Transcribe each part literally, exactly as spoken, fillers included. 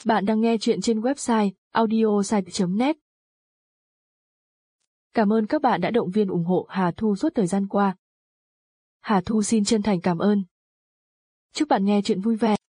Bạn đang nghe chuyện trên website audiosite chấm net. Cảm ơn các bạn đã động viên ủng hộ Hà Thu suốt thời gian qua. Hà Thu xin chân thành cảm ơn. Chúc bạn nghe chuyện vui vẻ.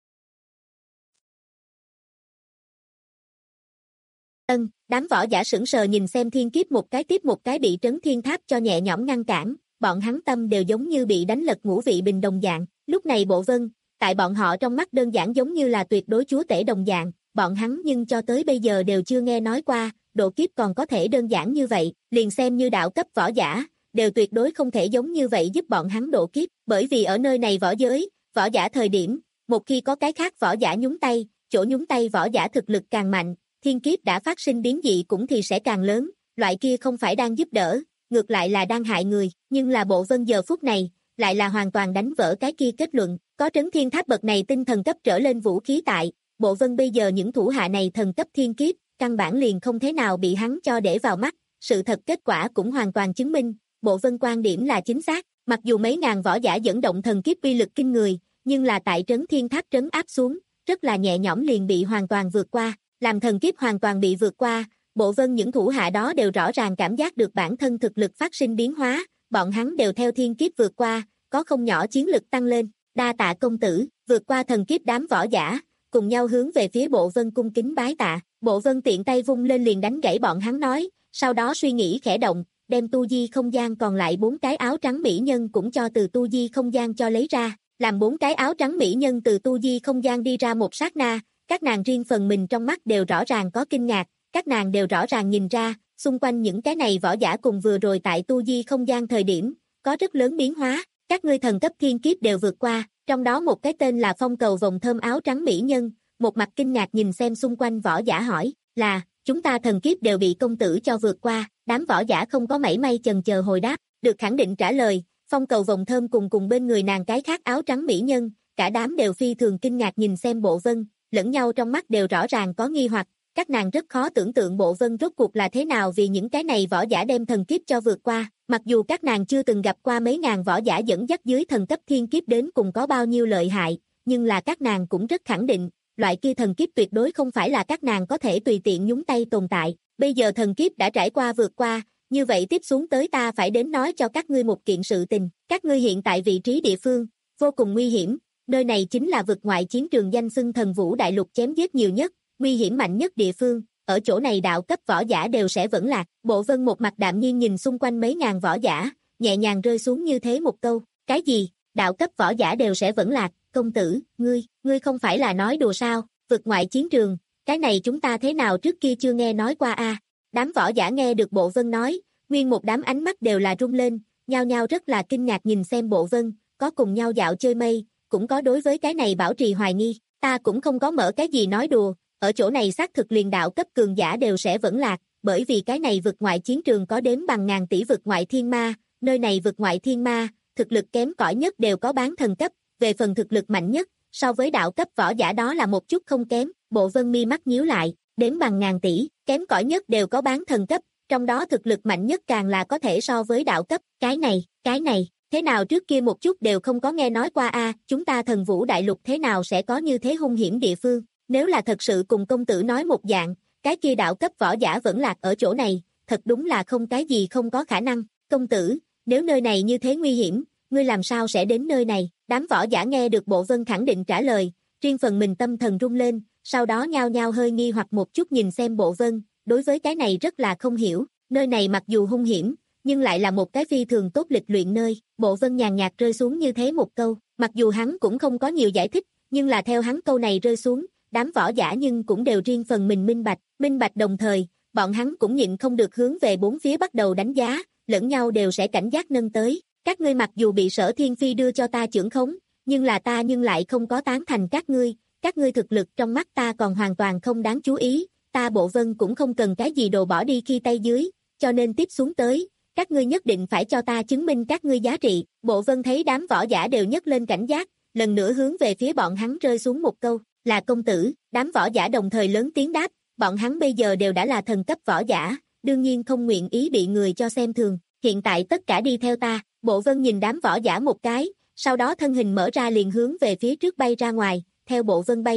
Ân, đám võ giả sững sờ nhìn xem thiên kiếp một cái tiếp một cái bị Trấn Thiên Tháp cho nhẹ nhõm ngăn cản, bọn hắn tâm đều giống như bị đánh lật ngũ vị bình đồng dạng. Lúc này Bộ Vân, tại bọn họ trong mắt đơn giản giống như là tuyệt đối chúa tể đồng dạng, bọn hắn nhưng cho tới bây giờ đều chưa nghe nói qua, độ kiếp còn có thể đơn giản như vậy, liền xem như đạo cấp võ giả, đều tuyệt đối không thể giống như vậy giúp bọn hắn độ kiếp, bởi vì ở nơi này võ giới, võ giả thời điểm, một khi có cái khác võ giả nhúng tay, chỗ nhúng tay võ giả thực lực càng mạnh, thiên kiếp đã phát sinh biến dị cũng thì sẽ càng lớn, loại kia không phải đang giúp đỡ, ngược lại là đang hại người, nhưng là Bộ Vân giờ phút này, lại là hoàn toàn đánh vỡ cái kia kết luận, có Trấn Thiên Tháp bậc này tinh thần cấp trở lên vũ khí tại, Bộ Vân bây giờ những thủ hạ này thần cấp thiên kiếp, căn bản liền không thế nào bị hắn cho để vào mắt, sự thật kết quả cũng hoàn toàn chứng minh, Bộ Vân quan điểm là chính xác, mặc dù mấy ngàn võ giả dẫn động thần kiếp uy lực kinh người, nhưng là tại Trấn Thiên Tháp trấn áp xuống, rất là nhẹ nhõm liền bị hoàn toàn vượt qua, làm thần kiếp hoàn toàn bị vượt qua, Bộ Vân những thủ hạ đó đều rõ ràng cảm giác được bản thân thực lực phát sinh biến hóa, bọn hắn đều theo thiên kiếp vượt qua, có không nhỏ chiến lực tăng lên, đa tạ công tử, vượt qua thần kiếp đám võ giả, cùng nhau hướng về phía Bộ Vân cung kính bái tạ, Bộ Vân tiện tay vung lên liền đánh gãy bọn hắn nói, sau đó suy nghĩ khẽ động, đem tu di không gian còn lại bốn cái áo trắng mỹ nhân cũng cho từ tu di không gian cho lấy ra, làm bốn cái áo trắng mỹ nhân từ tu di không gian đi ra một sát na, các nàng riêng phần mình trong mắt đều rõ ràng có kinh ngạc, các nàng đều rõ ràng nhìn ra, xung quanh những cái này võ giả cùng vừa rồi tại tu di không gian thời điểm, có rất lớn biến hóa, các ngươi thần cấp thiên kiếp đều vượt qua, trong đó một cái tên là Phong Cầu vòng thơm áo trắng mỹ nhân, một mặt kinh ngạc nhìn xem xung quanh võ giả hỏi, là, chúng ta thần kiếp đều bị công tử cho vượt qua, đám võ giả không có mảy may chần chờ hồi đáp, được khẳng định trả lời, Phong Cầu vòng thơm cùng cùng bên người nàng cái khác áo trắng mỹ nhân, cả đám đều phi thường kinh ngạc nhìn xem Bộ Vân, lẫn nhau trong mắt đều rõ ràng có nghi hoặc, các nàng rất khó tưởng tượng Bộ Vân rốt cuộc là thế nào vì những cái này võ giả đem thần kiếp cho vượt qua, mặc dù các nàng chưa từng gặp qua mấy ngàn võ giả dẫn dắt dưới thần cấp thiên kiếp đến cùng có bao nhiêu lợi hại, nhưng là các nàng cũng rất khẳng định, loại kia thần kiếp tuyệt đối không phải là các nàng có thể tùy tiện nhúng tay tồn tại, bây giờ thần kiếp đã trải qua vượt qua, như vậy tiếp xuống tới ta phải đến nói cho các ngươi một kiện sự tình, các ngươi hiện tại vị trí địa phương, vô cùng nguy hiểm, nơi này chính là vực ngoại chiến trường danh xưng thần vũ đại lục chém giết nhiều nhất, nguy hiểm mạnh nhất địa phương, ở chỗ này đạo cấp võ giả đều sẽ vẫn lạc, Bộ Vân một mặt đạm nhiên nhìn xung quanh mấy ngàn võ giả, nhẹ nhàng rơi xuống như thế một câu, cái gì, đạo cấp võ giả đều sẽ vẫn lạc, công tử, ngươi, ngươi không phải là nói đùa sao, vực ngoại chiến trường, cái này chúng ta thế nào trước kia chưa nghe nói qua a? À? Đám võ giả nghe được Bộ Vân nói, nguyên một đám ánh mắt đều là rung lên, nhao nhao rất là kinh ngạc nhìn xem Bộ Vân, có cùng nhau dạo chơi mây, cũng có đối với cái này bảo trì hoài nghi, ta cũng không có mở cái gì nói đùa, ở chỗ này xác thực liền đạo cấp cường giả đều sẽ vẫn lạc, bởi vì cái này vực ngoại chiến trường có đếm bằng ngàn tỷ vực ngoại thiên ma, nơi này vực ngoại thiên ma, thực lực kém cỏi nhất đều có bán thần cấp, về phần thực lực mạnh nhất, so với đạo cấp võ giả đó là một chút không kém, Bộ Vân mi mắt nhíu lại, đếm bằng ngàn tỷ, kém cỏi nhất đều có bán thần cấp, trong đó thực lực mạnh nhất càng là có thể so với đạo cấp, cái này, cái này, thế nào trước kia một chút đều không có nghe nói qua a, chúng ta thần vũ đại lục thế nào sẽ có như thế hung hiểm địa phương, nếu là thật sự cùng công tử nói một dạng, cái kia đạo cấp võ giả vẫn lạc ở chỗ này, thật đúng là không cái gì không có khả năng, công tử, nếu nơi này như thế nguy hiểm, ngươi làm sao sẽ đến nơi này, đám võ giả nghe được Bộ Vân khẳng định trả lời, riêng phần mình tâm thần rung lên, sau đó nhao nhao hơi nghi hoặc một chút nhìn xem Bộ Vân, đối với cái này rất là không hiểu, nơi này mặc dù hung hiểm, nhưng lại là một cái phi thường tốt lịch luyện nơi, Bộ Vân nhàn nhạt rơi xuống như thế một câu, mặc dù hắn cũng không có nhiều giải thích, nhưng là theo hắn câu này rơi xuống, đám võ giả nhưng cũng đều riêng phần mình minh bạch, minh bạch đồng thời, bọn hắn cũng nhịn không được hướng về bốn phía bắt đầu đánh giá, lẫn nhau đều sẽ cảnh giác nâng tới, các ngươi mặc dù bị Sở Thiên Phi đưa cho ta chưởng khống, nhưng là ta nhưng lại không có tán thành các ngươi, các ngươi thực lực trong mắt ta còn hoàn toàn không đáng chú ý, ta Bộ Vân cũng không cần cái gì đồ bỏ đi khi tay dưới, cho nên tiếp xuống tới, các ngươi nhất định phải cho ta chứng minh các ngươi giá trị, Bộ Vân thấy đám võ giả đều nhấc lên cảnh giác, lần nữa hướng về phía bọn hắn rơi xuống một câu, là công tử, đám võ giả đồng thời lớn tiếng đáp, bọn hắn bây giờ đều đã là thần cấp võ giả, đương nhiên không nguyện ý bị người cho xem thường, hiện tại tất cả đi theo ta, Bộ Vân nhìn đám võ giả một cái, sau đó thân hình mở ra liền hướng về phía trước bay ra ngoài, theo Bộ Vân bay ra,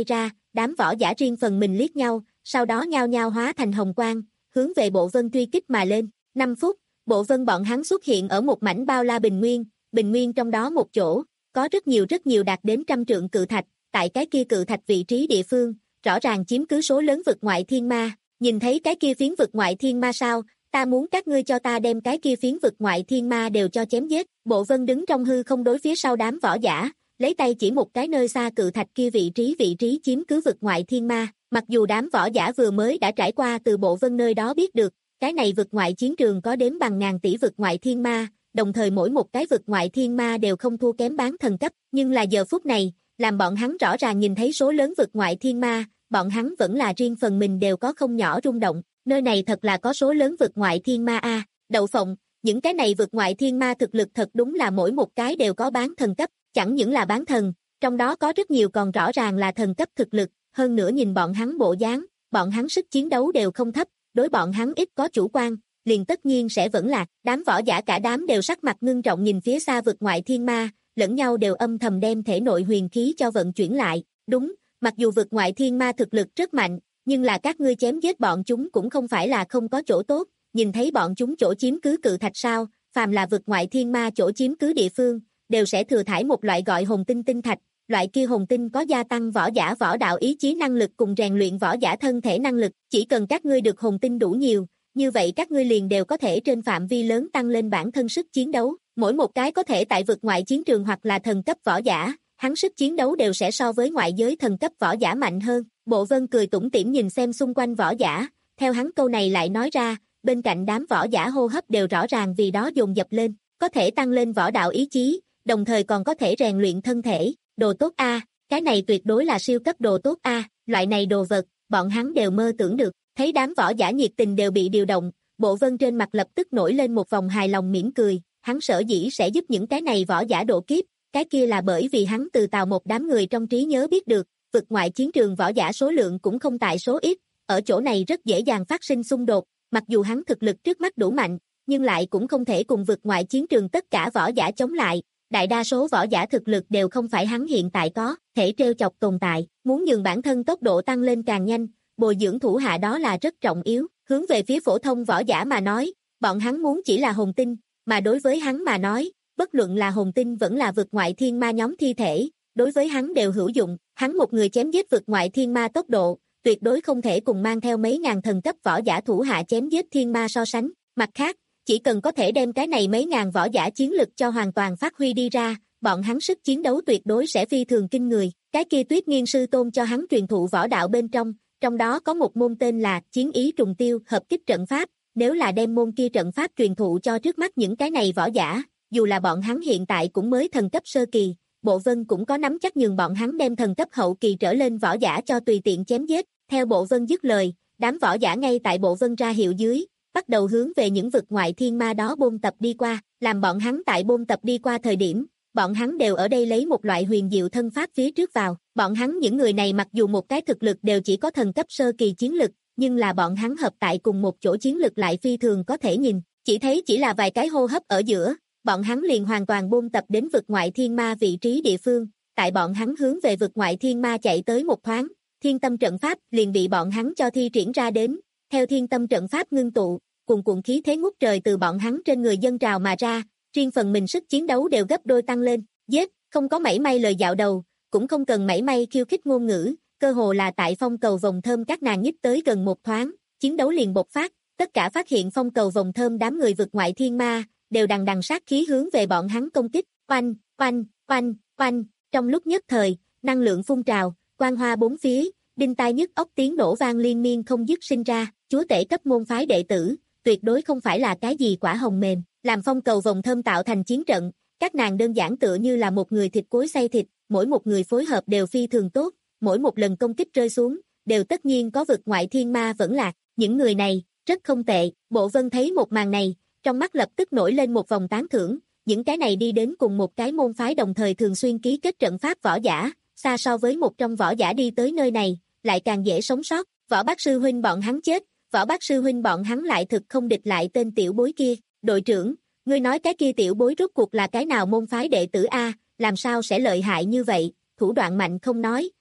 đám võ giả riêng phần mình liếc nhau, sau đó nhao nhao hóa thành hồng quang, hướng về Bộ Vân truy kích mà lên. năm phút, Bộ Vân bọn hắn xuất hiện ở một mảnh bao la bình nguyên, bình nguyên trong đó một chỗ, có rất nhiều rất nhiều đạt đến trăm trượng cự thạch, tại cái kia cự thạch vị trí địa phương, rõ ràng chiếm cứ số lớn vực ngoại thiên ma. Nhìn thấy cái kia phiến vực ngoại thiên ma sao? Ta muốn các ngươi cho ta đem cái kia phiến vực ngoại thiên ma đều cho chém giết. Bộ Vân đứng trong hư không đối phía sau đám võ giả, lấy tay chỉ một cái nơi xa cự thạch kia vị trí vị trí chiếm cứ vực ngoại thiên ma. Mặc dù đám võ giả vừa mới đã trải qua từ Bộ Vân nơi đó biết được, cái này vực ngoại chiến trường có đếm bằng ngàn tỷ vực ngoại thiên ma, đồng thời mỗi một cái vực ngoại thiên ma đều không thua kém bán thần cấp, nhưng là giờ phút này, làm bọn hắn rõ ràng nhìn thấy số lớn vực ngoại thiên ma, bọn hắn vẫn là riêng phần mình đều có không nhỏ rung động, nơi này thật là có số lớn vực ngoại thiên ma a. Đậu phộng, những cái này vực ngoại thiên ma thực lực thật đúng là mỗi một cái đều có bán thần cấp, chẳng những là bán thần, trong đó có rất nhiều còn rõ ràng là thần cấp thực lực, hơn nữa nhìn bọn hắn bộ dáng, bọn hắn sức chiến đấu đều không thấp, đối bọn hắn ít có chủ quan, liền tất nhiên sẽ vẫn lạc. Đám võ giả cả đám đều sắc mặt ngưng trọng nhìn phía xa vực ngoại thiên ma, lẫn nhau đều âm thầm đem thể nội huyền khí cho vận chuyển lại. Đúng, mặc dù vực ngoại thiên ma thực lực rất mạnh, nhưng là các ngươi chém giết bọn chúng cũng không phải là không có chỗ tốt, nhìn thấy bọn chúng chỗ chiếm cứ cự thạch sao, phàm là vực ngoại thiên ma chỗ chiếm cứ địa phương, đều sẽ thừa thải một loại gọi hồn tinh tinh thạch, loại kia hồn tinh có gia tăng võ giả võ đạo ý chí năng lực cùng rèn luyện võ giả thân thể năng lực, chỉ cần các ngươi được hồn tinh đủ nhiều, như vậy các ngươi liền đều có thể trên phạm vi lớn tăng lên bản thân sức chiến đấu, mỗi một cái có thể tại vực ngoại chiến trường hoặc là thần cấp võ giả, hắn sức chiến đấu đều sẽ so với ngoại giới thần cấp võ giả mạnh hơn. Bộ Vân cười tủm tỉm nhìn xem xung quanh võ giả, theo hắn câu này lại nói ra, bên cạnh đám võ giả hô hấp đều rõ ràng vì đó dồn dập lên, có thể tăng lên võ đạo ý chí, đồng thời còn có thể rèn luyện thân thể, đồ tốt a, cái này tuyệt đối là siêu cấp đồ tốt a, loại này đồ vật, bọn hắn đều mơ tưởng được. Thấy đám võ giả nhiệt tình đều bị điều động, Bộ Vân trên mặt lập tức nổi lên một vòng hài lòng mỉm cười, hắn sở dĩ sẽ giúp những cái này võ giả độ kiếp, cái kia là bởi vì hắn từ tào một đám người trong trí nhớ biết được, vực ngoại chiến trường võ giả số lượng cũng không tại số ít, ở chỗ này rất dễ dàng phát sinh xung đột, mặc dù hắn thực lực trước mắt đủ mạnh, nhưng lại cũng không thể cùng vực ngoại chiến trường tất cả võ giả chống lại, đại đa số võ giả thực lực đều không phải hắn hiện tại có, thể trêu chọc tồn tại, muốn nhường bản thân tốc độ tăng lên càng nhanh, bồi dưỡng thủ hạ đó là rất trọng yếu, hướng về phía phổ thông võ giả mà nói, bọn hắn muốn chỉ là hồn tinh, mà đối với hắn mà nói, bất luận là hồn tinh vẫn là vực ngoại thiên ma nhóm thi thể, đối với hắn đều hữu dụng, hắn một người chém giết vực ngoại thiên ma tốc độ, tuyệt đối không thể cùng mang theo mấy ngàn thần cấp võ giả thủ hạ chém giết thiên ma so sánh, mặt khác, chỉ cần có thể đem cái này mấy ngàn võ giả chiến lực cho hoàn toàn phát huy đi ra, bọn hắn sức chiến đấu tuyệt đối sẽ phi thường kinh người, cái kia Tuyết Nghiên sư tôn cho hắn truyền thụ võ đạo bên trong, trong đó có một môn tên là Chiến ý trùng tiêu hợp kích trận pháp, nếu là đem môn kia trận pháp truyền thụ cho trước mắt những cái này võ giả, dù là bọn hắn hiện tại cũng mới thần cấp sơ kỳ, Bộ Vân cũng có nắm chắc nhường bọn hắn đem thần cấp hậu kỳ trở lên võ giả cho tùy tiện chém giết. Theo Bộ Vân dứt lời, đám võ giả ngay tại Bộ Vân ra hiệu dưới, bắt đầu hướng về những vực ngoại thiên ma đó bôn tập đi qua, làm bọn hắn tại bôn tập đi qua thời điểm, bọn hắn đều ở đây lấy một loại huyền diệu thân pháp phía trước vào, bọn hắn những người này mặc dù một cái thực lực đều chỉ có thần cấp sơ kỳ chiến lực, nhưng là bọn hắn hợp tại cùng một chỗ chiến lực lại phi thường có thể nhìn, chỉ thấy chỉ là vài cái hô hấp ở giữa, bọn hắn liền hoàn toàn bôn tập đến vực ngoại thiên ma vị trí địa phương, tại bọn hắn hướng về vực ngoại thiên ma chạy tới một thoáng, thiên tâm trận pháp liền bị bọn hắn cho thi triển ra đến, theo thiên tâm trận pháp ngưng tụ, cuồn cuộn khí thế ngút trời từ bọn hắn trên người dâng trào mà ra, riêng phần mình sức chiến đấu đều gấp đôi tăng lên, giết, không có mảy may lời dạo đầu, cũng không cần mảy may khiêu khích ngôn ngữ, cơ hồ là tại phong cầu vòng thơm các nàng nhích tới gần một thoáng, chiến đấu liền bộc phát, tất cả phát hiện phong cầu vòng thơm đám người vực ngoại thiên ma, đều đằng đằng sát khí hướng về bọn hắn công kích, oanh, oanh, oanh, oanh, trong lúc nhất thời, năng lượng phun trào, quang hoa bốn phía, đinh tai nhức óc tiếng nổ vang liên miên không dứt sinh ra, chúa tể cấp môn phái đệ tử, tuyệt đối không phải là cái gì quả hồng mềm, làm phong cầu vòng thơm tạo thành chiến trận, các nàng đơn giản tựa như là một người thịt cối xay thịt, mỗi một người phối hợp đều phi thường tốt, mỗi một lần công kích rơi xuống, đều tất nhiên có vực ngoại thiên ma vẫn lạc, những người này, rất không tệ, Bộ Vân thấy một màn này, trong mắt lập tức nổi lên một vòng tán thưởng, những cái này đi đến cùng một cái môn phái đồng thời thường xuyên ký kết trận pháp võ giả, xa so với một trong võ giả đi tới nơi này, lại càng dễ sống sót, Võ Bác sư huynh bọn hắn chết, Võ Bác sư huynh bọn hắn lại thực không địch lại tên tiểu bối kia, đội trưởng, ngươi nói cái kia tiểu bối rốt cuộc là cái nào môn phái đệ tử a, làm sao sẽ lợi hại như vậy, thủ đoạn mạnh không nói,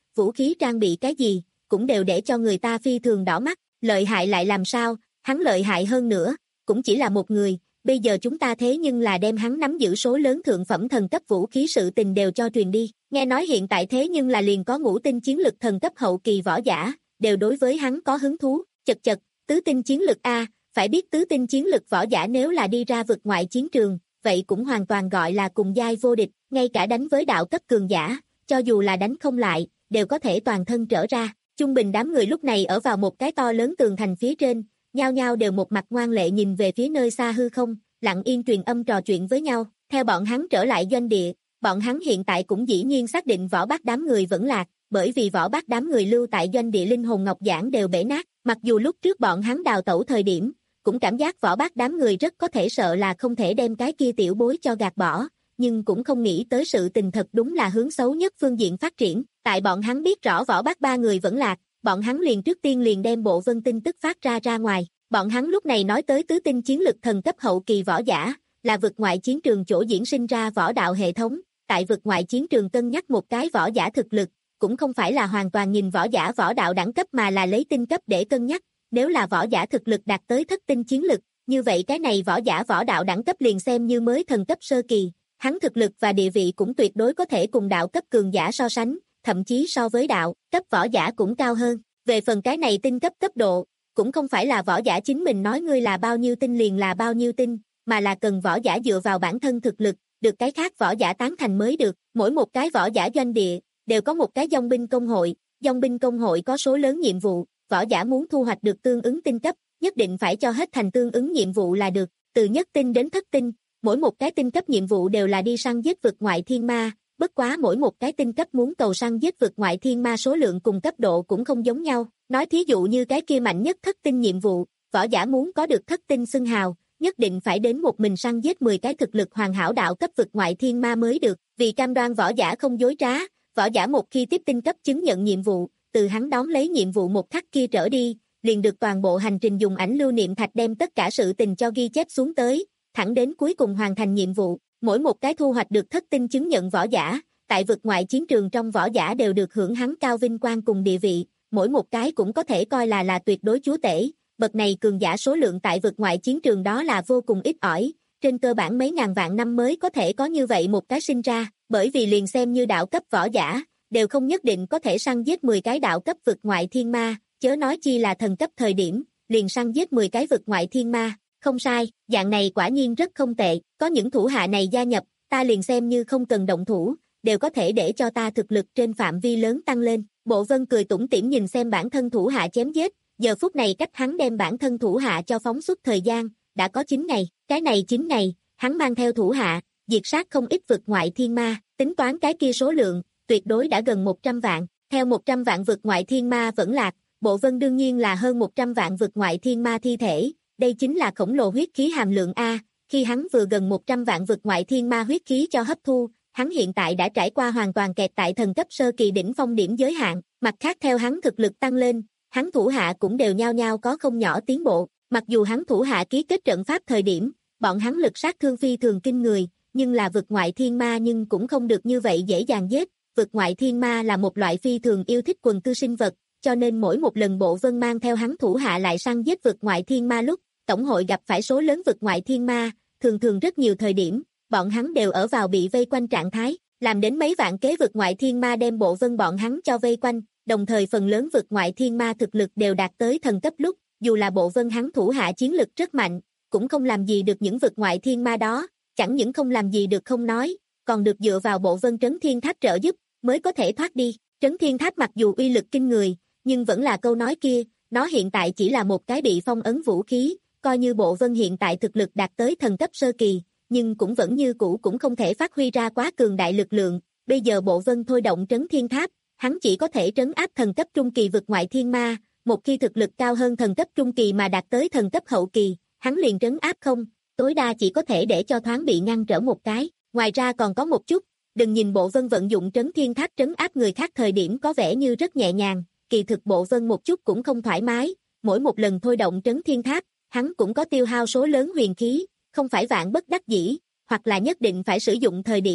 vũ khí trang bị cái gì, cũng đều để cho người ta phi thường đỏ mắt, lợi hại lại làm sao, hắn lợi hại hơn nữa, cũng chỉ là một người, bây giờ chúng ta thế nhưng là đem hắn nắm giữ số lớn thượng phẩm thần cấp vũ khí sự tình đều cho truyền đi, nghe nói hiện tại thế nhưng là liền có ngũ tinh chiến lực thần cấp hậu kỳ võ giả, đều đối với hắn có hứng thú, chật chật, tứ tinh chiến lực A, phải biết tứ tinh chiến lực võ giả nếu là đi ra vực ngoại chiến trường, vậy cũng hoàn toàn gọi là cùng giai vô địch, ngay cả đánh với đạo cấp cường giả, cho dù là đánh không lại, đều có thể toàn thân trở ra. Trung bình đám người lúc này ở vào một cái to lớn tường thành phía trên, nhao nhao đều một mặt ngoan lệ nhìn về phía nơi xa hư không, lặng yên truyền âm trò chuyện với nhau, theo bọn hắn trở lại doanh địa, bọn hắn hiện tại cũng dĩ nhiên xác định Võ Bác đám người vẫn lạc, bởi vì Võ Bác đám người lưu tại doanh địa linh hồn ngọc giản đều bể nát, mặc dù lúc trước bọn hắn đào tẩu thời điểm, cũng cảm giác Võ Bác đám người rất có thể sợ là không thể đem cái kia tiểu bối cho gạt bỏ, nhưng cũng không nghĩ tới sự tình thật đúng là hướng xấu nhất phương diện phát triển, tại bọn hắn biết rõ Võ Bác ba người vẫn lạc, bọn hắn liền trước tiên liền đem bộ vân tin tức phát ra ra ngoài, bọn hắn lúc này nói tới tứ tinh chiến lực thần cấp hậu kỳ võ giả, là vực ngoại chiến trường chỗ diễn sinh ra võ đạo hệ thống, tại vực ngoại chiến trường cân nhắc một cái võ giả thực lực, cũng không phải là hoàn toàn nhìn võ giả võ đạo đẳng cấp mà là lấy tinh cấp để cân nhắc, nếu là võ giả thực lực đạt tới thất tinh chiến lực, như vậy cái này võ giả võ đạo đẳng cấp liền xem như mới thần cấp sơ kỳ, hắn thực lực và địa vị cũng tuyệt đối có thể cùng đạo cấp cường giả so sánh, thậm chí so với đạo cấp võ giả cũng cao hơn. Về phần cái này tinh cấp cấp độ, cũng không phải là võ giả chính mình nói ngươi là bao nhiêu tinh liền là bao nhiêu tinh, mà là cần võ giả dựa vào bản thân thực lực, được cái khác võ giả tán thành mới được. Mỗi một cái võ giả doanh địa đều có một cái dòng binh công hội, dòng binh công hội có số lớn nhiệm vụ, võ giả muốn thu hoạch được tương ứng tinh cấp, nhất định phải cho hết thành tương ứng nhiệm vụ là được, từ nhất tinh đến thất tinh, mỗi một cái tinh cấp nhiệm vụ đều là đi săn giết vực ngoại thiên ma, bất quá mỗi một cái tinh cấp muốn cầu săn giết vực ngoại thiên ma số lượng cùng cấp độ cũng không giống nhau, nói thí dụ như cái kia mạnh nhất thất tinh nhiệm vụ, võ giả muốn có được thất tinh xưng hào, nhất định phải đến một mình săn giết mười cái thực lực hoàn hảo đạo cấp vực ngoại thiên ma mới được, vì cam đoan võ giả không dối trá, võ giả một khi tiếp tinh cấp chứng nhận nhiệm vụ, từ hắn đón lấy nhiệm vụ một khắc kia trở đi, liền được toàn bộ hành trình dùng ảnh lưu niệm thạch đem tất cả sự tình cho ghi chép xuống tới, thẳng đến cuối cùng hoàn thành nhiệm vụ, mỗi một cái thu hoạch được thất tinh chứng nhận võ giả, tại vực ngoại chiến trường trong võ giả đều được hưởng hắn cao vinh quang cùng địa vị, mỗi một cái cũng có thể coi là là tuyệt đối chúa tể, bậc này cường giả số lượng tại vực ngoại chiến trường đó là vô cùng ít ỏi, trên cơ bản mấy ngàn vạn năm mới có thể có như vậy một cái sinh ra, bởi vì liền xem như đạo cấp võ giả, đều không nhất định có thể săn giết mười cái đạo cấp vực ngoại thiên ma, chớ nói chi là thần cấp thời điểm, liền săn giết mười cái vực ngoại thiên ma, không sai, dạng này quả nhiên rất không tệ, có những thủ hạ này gia nhập, ta liền xem như không cần động thủ, đều có thể để cho ta thực lực trên phạm vi lớn tăng lên, Bộ Vân cười tủm tỉm nhìn xem bản thân thủ hạ chém giết, giờ phút này cách hắn đem bản thân thủ hạ cho phóng xuất thời gian, đã có chín ngày, cái này chín ngày, hắn mang theo thủ hạ, diệt sát không ít vực ngoại thiên ma, tính toán cái kia số lượng, tuyệt đối đã gần một trăm vạn, theo một trăm vạn vực ngoại thiên ma vẫn lạc, Bộ Vân đương nhiên là hơn một trăm vạn vực ngoại thiên ma thi thể, đây chính là khổng lồ huyết khí hàm lượng A, khi hắn vừa gần một trăm vạn vực ngoại thiên ma huyết khí cho hấp thu, hắn hiện tại đã trải qua hoàn toàn kẹt tại thần cấp sơ kỳ đỉnh phong điểm giới hạn, mặt khác theo hắn thực lực tăng lên, hắn thủ hạ cũng đều nhao nhao có không nhỏ tiến bộ, mặc dù hắn thủ hạ ký kết trận pháp thời điểm, bọn hắn lực sát thương phi thường kinh người, nhưng là vực ngoại thiên ma nhưng cũng không được như vậy dễ dàng giết, vực ngoại thiên ma là một loại phi thường yêu thích quần cư sinh vật, cho nên mỗi một lần Bộ Vân mang theo hắn thủ hạ lại săn giết vực ngoại thiên ma lúc, tổng hội gặp phải số lớn vực ngoại thiên ma, thường thường rất nhiều thời điểm, bọn hắn đều ở vào bị vây quanh trạng thái, làm đến mấy vạn kế vực ngoại thiên ma đem Bộ Vân bọn hắn cho vây quanh, đồng thời phần lớn vực ngoại thiên ma thực lực đều đạt tới thần cấp lúc, dù là Bộ Vân hắn thủ hạ chiến lực rất mạnh, cũng không làm gì được những vực ngoại thiên ma đó, chẳng những không làm gì được không nói, còn được dựa vào Bộ Vân Trấn Thiên Tháp trợ giúp, mới có thể thoát đi. Trấn Thiên Tháp mặc dù uy lực kinh người, nhưng vẫn là câu nói kia, nó hiện tại chỉ là một cái bị phong ấn vũ khí, coi như Bộ Vân hiện tại thực lực đạt tới thần cấp sơ kỳ, nhưng cũng vẫn như cũ cũng không thể phát huy ra quá cường đại lực lượng, bây giờ Bộ Vân thôi động Trấn Thiên Tháp, hắn chỉ có thể trấn áp thần cấp trung kỳ vực ngoại thiên ma, một khi thực lực cao hơn thần cấp trung kỳ mà đạt tới thần cấp hậu kỳ, hắn liền trấn áp không, tối đa chỉ có thể để cho thoáng bị ngăn trở một cái, ngoài ra còn có một chút, đừng nhìn Bộ Vân vận dụng Trấn Thiên Tháp trấn áp người khác thời điểm có vẻ như rất nhẹ nhàng, kỳ thực Bộ Vân một chút cũng không thoải mái, mỗi một lần thôi động Trấn Thiên Tháp, hắn cũng có tiêu hao số lớn huyền khí, không phải vạn bất đắc dĩ, hoặc là nhất định phải sử dụng thời điểm,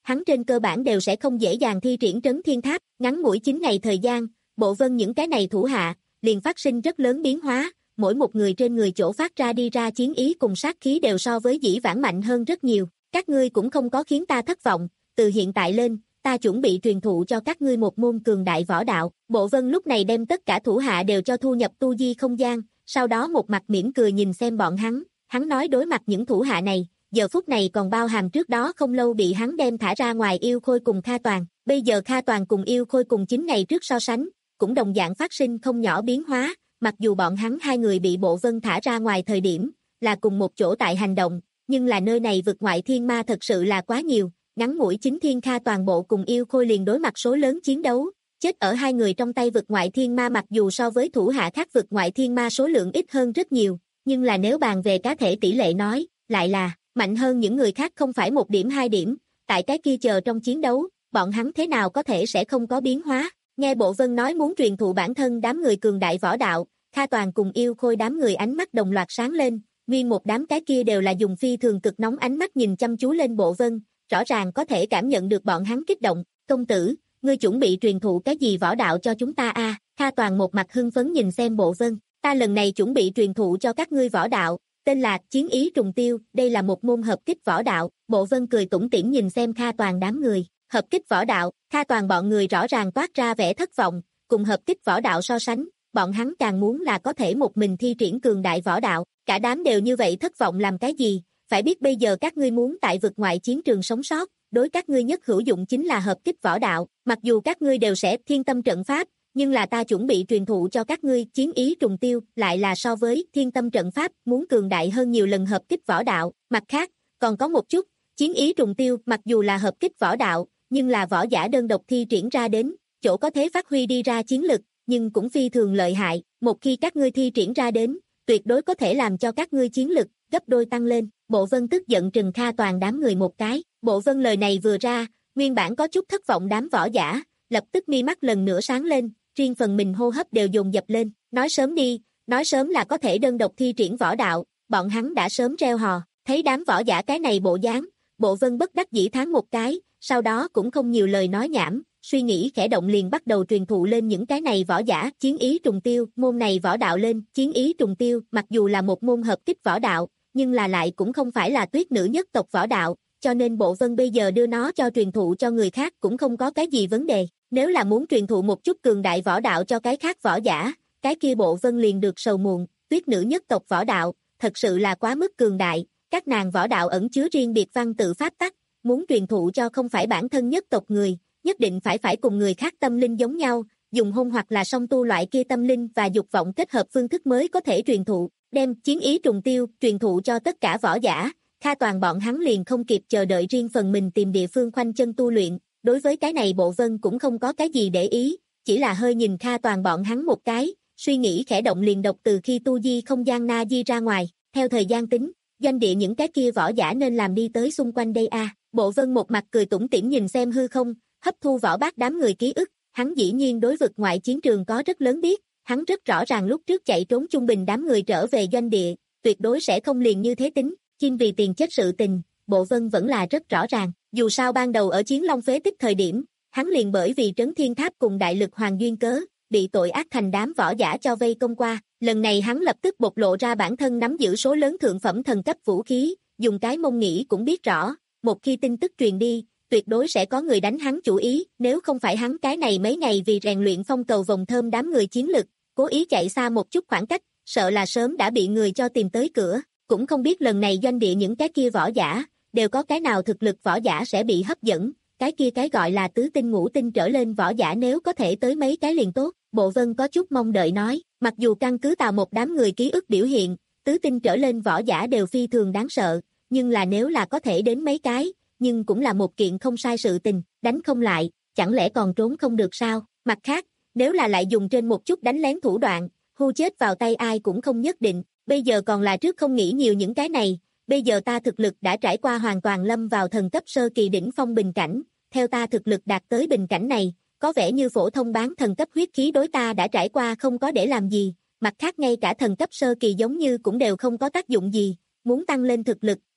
hắn trên cơ bản đều sẽ không dễ dàng thi triển trấn thiên tháp, ngắn ngủi chín ngày thời gian, Bộ Vân những cái này thủ hạ, liền phát sinh rất lớn biến hóa, mỗi một người trên người chỗ phát ra đi ra chiến ý cùng sát khí đều so với dĩ vãng mạnh hơn rất nhiều, các ngươi cũng không có khiến ta thất vọng, từ hiện tại lên, ta chuẩn bị truyền thụ cho các ngươi một môn cường đại võ đạo. Bộ Vân lúc này đem tất cả thủ hạ đều cho thu nhập tu di không gian, sau đó một mặt mỉm cười nhìn xem bọn hắn, hắn nói đối mặt những thủ hạ này, giờ phút này còn bao hàm trước đó không lâu bị hắn đem thả ra ngoài Yêu Khôi cùng Kha Toàn, bây giờ Kha Toàn cùng Yêu Khôi cùng chín ngày trước so sánh, cũng đồng dạng phát sinh không nhỏ biến hóa, mặc dù bọn hắn hai người bị Bộ Vân thả ra ngoài thời điểm, là cùng một chỗ tại hành động, nhưng là nơi này vực ngoại thiên ma thật sự là quá nhiều, ngắn ngủi chính thiên Kha toàn bộ cùng Yêu Khôi liền đối mặt số lớn chiến đấu, chết ở hai người trong tay vực ngoại thiên ma mặc dù so với thủ hạ khác vực ngoại thiên ma số lượng ít hơn rất nhiều, nhưng là nếu bàn về cá thể tỷ lệ nói, lại là mạnh hơn những người khác không phải một điểm hai điểm, tại cái kia chờ trong chiến đấu, bọn hắn thế nào có thể sẽ không có biến hóa. Nghe Bộ Vân nói muốn truyền thụ bản thân đám người cường đại võ đạo, Kha Toàn cùng Yêu Khôi đám người ánh mắt đồng loạt sáng lên, nguyên một đám cái kia đều là dùng phi thường cực nóng ánh mắt nhìn chăm chú lên Bộ Vân, rõ ràng có thể cảm nhận được bọn hắn kích động. Công tử, ngươi chuẩn bị truyền thụ cái gì võ đạo cho chúng ta a? Kha Toàn một mặt hưng phấn nhìn xem Bộ Vân, ta lần này chuẩn bị truyền thụ cho các ngươi võ đạo, tên là Chiến Ý Trùng Tiêu, đây là một môn hợp kích võ đạo. Bộ Vân cười tủm tỉm nhìn xem Kha Toàn đám người, hợp kích võ đạo, Kha Toàn bọn người rõ ràng toát ra vẻ thất vọng, cùng hợp kích võ đạo so sánh, bọn hắn càng muốn là có thể một mình thi triển cường đại võ đạo, cả đám đều như vậy thất vọng làm cái gì, phải biết bây giờ các ngươi muốn tại vực ngoại chiến trường sống sót, đối các ngươi nhất hữu dụng chính là hợp kích võ đạo, mặc dù các ngươi đều sẽ thiên tâm trận pháp, nhưng là ta chuẩn bị truyền thụ cho các ngươi Chiến Ý Trùng Tiêu, lại là so với thiên tâm trận pháp muốn cường đại hơn nhiều lần hợp kích võ đạo, mặt khác, còn có một chút, Chiến Ý Trùng Tiêu mặc dù là hợp kích võ đạo, nhưng là võ giả đơn độc thi triển ra đến, chỗ có thể phát huy đi ra chiến lực, nhưng cũng phi thường lợi hại, một khi các ngươi thi triển ra đến, tuyệt đối có thể làm cho các ngươi chiến lực gấp đôi tăng lên. Bộ Vân tức giận trừng Kha Toàn đám người một cái, Bộ Vân lời này vừa ra, nguyên bản có chút thất vọng đám võ giả, lập tức mi mắt lần nữa sáng lên, riêng phần mình hô hấp đều dồn dập lên, nói sớm đi, nói sớm là có thể đơn độc thi triển võ đạo, bọn hắn đã sớm reo hò, thấy đám võ giả cái này bộ dáng, Bộ Vân bất đắc dĩ tháng một cái, sau đó cũng không nhiều lời nói nhảm, suy nghĩ khẽ động liền bắt đầu truyền thụ lên những cái này võ giả. Chiến Ý Trùng Tiêu, môn này võ đạo lên, Chiến Ý Trùng Tiêu, mặc dù là một môn hợp kích võ đạo, nhưng là lại cũng không phải là tuyết nữ nhất tộc võ đạo, cho nên Bộ Vân bây giờ đưa nó cho truyền thụ cho người khác cũng không có cái gì vấn đề, nếu là muốn truyền thụ một chút cường đại võ đạo cho cái khác võ giả, cái kia Bộ Vân liền được sầu muộn, tuyết nữ nhất tộc võ đạo, thật sự là quá mức cường đại, các nàng võ đạo ẩn chứa riêng biệt văn tự pháp tắc, muốn truyền thụ cho không phải bản thân nhất tộc người, nhất định phải phải cùng người khác tâm linh giống nhau, dùng hôn hoặc là song tu loại kia tâm linh và dục vọng kết hợp phương thức mới có thể truyền thụ, đem Chiến Ý Trùng Tiêu truyền thụ cho tất cả võ giả. Kha Toàn bọn hắn liền không kịp chờ đợi riêng phần mình tìm địa phương khoanh chân tu luyện, đối với cái này Bộ Vân cũng không có cái gì để ý, chỉ là hơi nhìn Kha Toàn bọn hắn một cái, suy nghĩ khẽ động liền độc từ khi tu di không gian na di ra ngoài, theo thời gian tính, doanh địa những cái kia võ giả nên làm đi tới xung quanh đây a. À. Bộ Vân một mặt cười tủm tỉm nhìn xem hư không, hấp thu võ bác đám người ký ức, hắn dĩ nhiên đối vực ngoại chiến trường có rất lớn biết, hắn rất rõ ràng lúc trước chạy trốn trung bình đám người trở về doanh địa, tuyệt đối sẽ không liền như thế tính, chim vì tiền chết sự tình, Bộ Vân vẫn là rất rõ ràng, dù sao ban đầu ở Chiến Long phế tích thời điểm, hắn liền bởi vì trấn thiên tháp cùng đại lực hoàng duyên cớ, bị tội ác thành đám võ giả cho vây công qua, lần này hắn lập tức bộc lộ ra bản thân nắm giữ số lớn thượng phẩm thần cấp vũ khí, dùng cái mông nghĩ cũng biết rõ, một khi tin tức truyền đi, tuyệt đối sẽ có người đánh hắn chủ ý, nếu không phải hắn cái này mấy ngày vì rèn luyện phong cầu vòng thơm đám người chiến lực, cố ý chạy xa một chút khoảng cách, sợ là sớm đã bị người cho tìm tới cửa, cũng không biết lần này doanh địa những cái kia võ giả, đều có cái nào thực lực võ giả sẽ bị hấp dẫn, cái kia cái gọi là tứ tinh ngũ tinh trở lên võ giả nếu có thể tới mấy cái liền tốt. Bộ Vân có chút mong đợi nói, mặc dù căn cứ tào một đám người ký ức biểu hiện, tứ tinh trở lên võ giả đều phi thường đáng sợ, nhưng là nếu là có thể đến mấy cái, nhưng cũng là một kiện không sai sự tình, đánh không lại, chẳng lẽ còn trốn không được sao? Mặt khác, nếu là lại dùng trên một chút đánh lén thủ đoạn, hù chết vào tay ai cũng không nhất định, bây giờ còn là trước không nghĩ nhiều những cái này, bây giờ ta thực lực đã trải qua hoàn toàn lâm vào thần cấp sơ kỳ đỉnh phong bình cảnh, theo ta thực lực đạt tới bình cảnh này, có vẻ như phổ thông bán thần cấp huyết khí đối ta đã trải qua không có để làm gì, mặt khác ngay cả thần cấp sơ kỳ giống như cũng đều không có tác dụng gì, muốn tăng lên thực lực,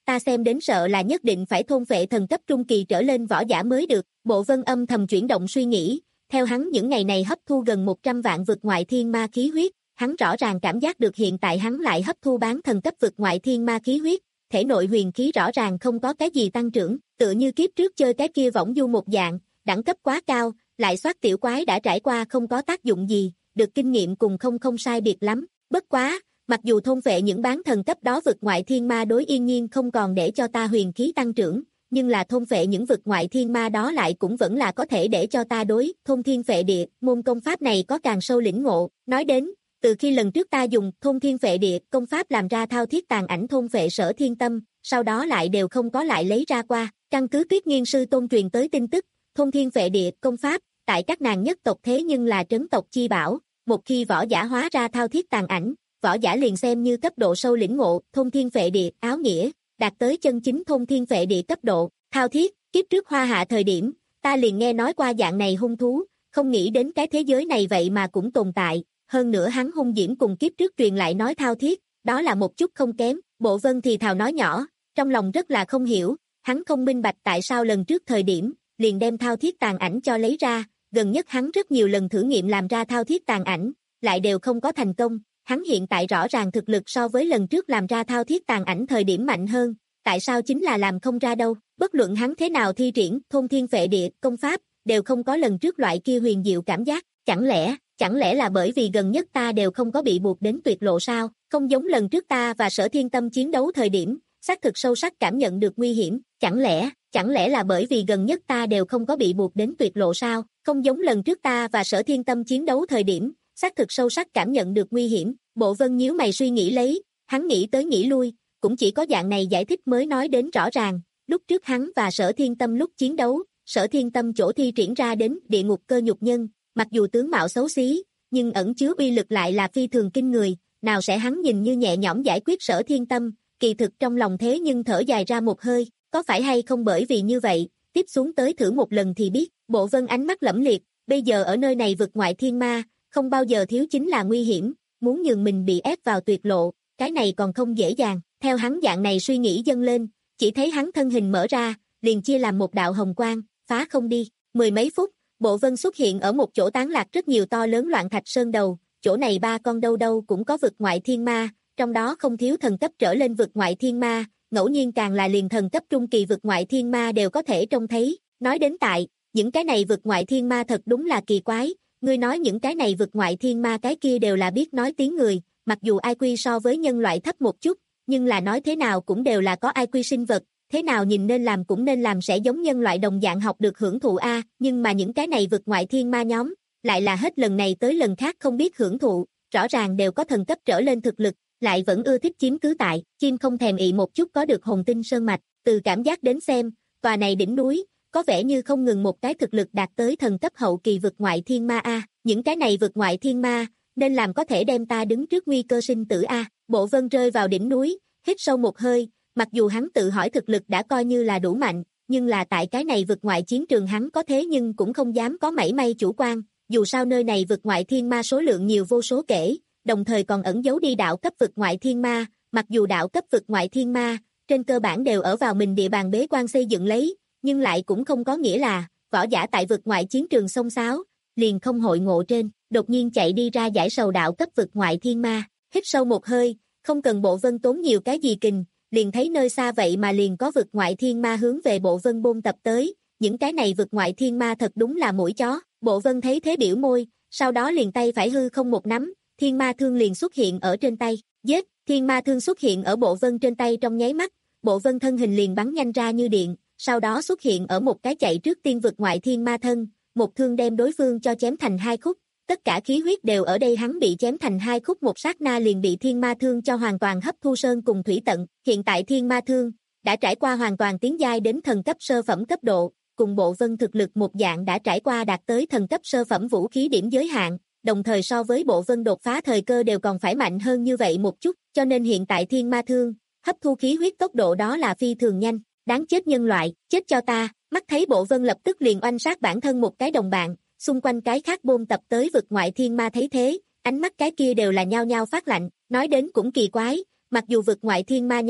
ta xem đến sợ là nhất định phải thôn phệ thần cấp trung kỳ trở lên võ giả mới được. Bộ Vân âm thầm chuyển động suy nghĩ, theo hắn những ngày này hấp thu gần một trăm vạn vực ngoại thiên ma khí huyết, hắn rõ ràng cảm giác được hiện tại hắn lại hấp thu bán thần cấp vực ngoại thiên ma khí huyết, thể nội huyền khí rõ ràng không có cái gì tăng trưởng, tựa như kiếp trước chơi cái kia võng du một dạng, đẳng cấp quá cao, lại soát tiểu quái đã trải qua không có tác dụng gì, được kinh nghiệm cùng không không sai biệt lắm. Bất quá, mặc dù thôn phệ những bán thần cấp đó vực ngoại thiên ma đối yên nhiên không còn để cho ta huyền khí tăng trưởng, nhưng là thôn phệ những vực ngoại thiên ma đó lại cũng vẫn là có thể để cho ta đối thôn thiên phệ địa, môn công pháp này có càng sâu lĩnh ngộ. Nói đến, từ khi lần trước ta dùng thôn thiên phệ địa công pháp làm ra thao thiết tàn ảnh thôn phệ sở thiên tâm, sau đó lại đều không có lại lấy ra qua, căn cứ Tuyết Nghiên sư tôn truyền tới tin tức, thôn thiên phệ địa công pháp, tại các nàng nhất tộc thế nhưng là trấn tộc chi bảo, một khi võ giả hóa ra thao thiết tàn ảnh, võ giả liền xem như cấp độ sâu lĩnh ngộ thôn thiên phệ địa áo nghĩa, đạt tới chân chính thôn thiên phệ địa cấp độ. Thao thiết, kiếp trước Hoa Hạ thời điểm, ta liền nghe nói qua dạng này hung thú, không nghĩ đến cái thế giới này vậy mà cũng tồn tại, hơn nữa hắn hung diễm cùng kiếp trước truyền lại nói thao thiết, đó là một chút không kém. Bộ Vân thì thào nói nhỏ, trong lòng rất là không hiểu, hắn không minh bạch tại sao lần trước thời điểm, liền đem thao thiết tàn ảnh cho lấy ra, gần nhất hắn rất nhiều lần thử nghiệm làm ra thao thiết tàn ảnh, lại đều không có thành công, hắn hiện tại rõ ràng thực lực so với lần trước làm ra thao thiết tàn ảnh thời điểm mạnh hơn, tại sao chính là làm không ra đâu, bất luận hắn thế nào thi triển thôn thiên phệ địa công pháp, đều không có lần trước loại kia huyền diệu cảm giác, chẳng lẽ, chẳng lẽ là bởi vì gần nhất ta đều không có bị buộc đến tuyệt lộ sao, không giống lần trước ta và Sở Thiên Tâm chiến đấu thời điểm, xác thực sâu sắc cảm nhận được nguy hiểm, chẳng lẽ, chẳng lẽ là bởi vì gần nhất ta đều không có bị buộc đến tuyệt lộ sao, không giống lần trước ta và Sở Thiên Tâm chiến đấu thời điểm, xác thực sâu sắc cảm nhận được nguy hiểm. Bộ Vân nhíu mày suy nghĩ lấy, hắn nghĩ tới nghĩ lui, cũng chỉ có dạng này giải thích mới nói đến rõ ràng, lúc trước hắn và Sở Thiên Tâm lúc chiến đấu, Sở Thiên Tâm chỗ thi triển ra đến địa ngục cơ nhục nhân, mặc dù tướng mạo xấu xí, nhưng ẩn chứa uy lực lại là phi thường kinh người, nào sẽ hắn nhìn như nhẹ nhõm giải quyết Sở Thiên Tâm, kỳ thực trong lòng thế nhưng thở dài ra một hơi, có phải hay không bởi vì như vậy, tiếp xuống tới thử một lần thì biết. Bộ Vân ánh mắt lẫm liệt, bây giờ ở nơi này vực ngoại thiên ma, không bao giờ thiếu chính là nguy hiểm, muốn nhường mình bị ép vào tuyệt lộ, cái này còn không dễ dàng. Theo hắn dạng này suy nghĩ dâng lên, chỉ thấy hắn thân hình mở ra, liền chia làm một đạo hồng quang, phá không đi. Mười mấy phút, Bộ Vân xuất hiện ở một chỗ tán lạc rất nhiều to lớn loạn thạch sơn đầu, chỗ này ba con đâu đâu cũng có vực ngoại thiên ma, trong đó không thiếu thần cấp trở lên vực ngoại thiên ma, ngẫu nhiên càng là liền thần cấp trung kỳ vực ngoại thiên ma đều có thể trông thấy. Nói đến tại, những cái này vực ngoại thiên ma thật đúng là kỳ quái, ngươi nói những cái này vực ngoại thiên ma cái kia đều là biết nói tiếng người, mặc dù i kiu so với nhân loại thấp một chút, nhưng là nói thế nào cũng đều là có i kiu sinh vật, thế nào nhìn nên làm cũng nên làm sẽ giống nhân loại đồng dạng học được hưởng thụ a, nhưng mà những cái này vực ngoại thiên ma nhóm, lại là hết lần này tới lần khác không biết hưởng thụ, rõ ràng đều có thần cấp trở lên thực lực, lại vẫn ưa thích chiếm cứ tại, chim không thèm ị một chút có được hồn tinh sơn mạch, từ cảm giác đến xem, tòa này đỉnh núi, có vẻ như không ngừng một cái thực lực đạt tới thần cấp hậu kỳ vực ngoại thiên ma a, những cái này vực ngoại thiên ma, nên làm có thể đem ta đứng trước nguy cơ sinh tử a. Bộ Vân rơi vào đỉnh núi, hít sâu một hơi, mặc dù hắn tự hỏi thực lực đã coi như là đủ mạnh, nhưng là tại cái này vực ngoại chiến trường hắn có thế nhưng cũng không dám có mảy may chủ quan, dù sao nơi này vực ngoại thiên ma số lượng nhiều vô số kể, đồng thời còn ẩn giấu đi đạo cấp vực ngoại thiên ma, mặc dù đạo cấp vực ngoại thiên ma, trên cơ bản đều ở vào mình địa bàn bế quan xây dựng lấy, nhưng lại cũng không có nghĩa là, võ giả tại vực ngoại chiến trường xông xáo, liền không hội ngộ trên, đột nhiên chạy đi ra giải sầu đạo cấp vực ngoại thiên ma, hít sâu một hơi, không cần Bộ Vân tốn nhiều cái gì kình, liền thấy nơi xa vậy mà liền có vực ngoại thiên ma hướng về Bộ Vân bôn tập tới, những cái này vực ngoại thiên ma thật đúng là mũi chó. Bộ Vân thấy thế biểu môi, sau đó liền tay phải hư không một nắm, thiên ma thương liền xuất hiện ở trên tay, giết. Thiên ma thương xuất hiện ở Bộ Vân trên tay trong nháy mắt, Bộ Vân thân hình liền bắn nhanh ra như điện, sau đó xuất hiện ở một cái chạy trước tiên vực ngoại thiên ma thân, một thương đem đối phương cho chém thành hai khúc, tất cả khí huyết đều ở đây hắn bị chém thành hai khúc một sát na liền bị thiên ma thương cho hoàn toàn hấp thu sơn cùng thủy tận, hiện tại thiên ma thương đã trải qua hoàn toàn tiến giai đến thần cấp sơ phẩm cấp độ, cùng Bộ Vân thực lực một dạng đã trải qua đạt tới thần cấp sơ phẩm vũ khí điểm giới hạn, đồng thời so với Bộ Vân đột phá thời cơ đều còn phải mạnh hơn như vậy một chút, cho nên hiện tại thiên ma thương hấp thu khí huyết tốc độ đó là phi thường nhanh. Đáng chết nhân loại, chết cho ta. Mắt thấy Bộ Vân lập tức liền oanh sát bản thân một cái đồng bạn, xung quanh cái khác bôn tập tới vực ngoại thiên ma thấy thế, ánh mắt cái kia đều là nhao nhao phát lạnh, nói đến cũng kỳ quái, mặc dù vực ngoại thiên ma nhóm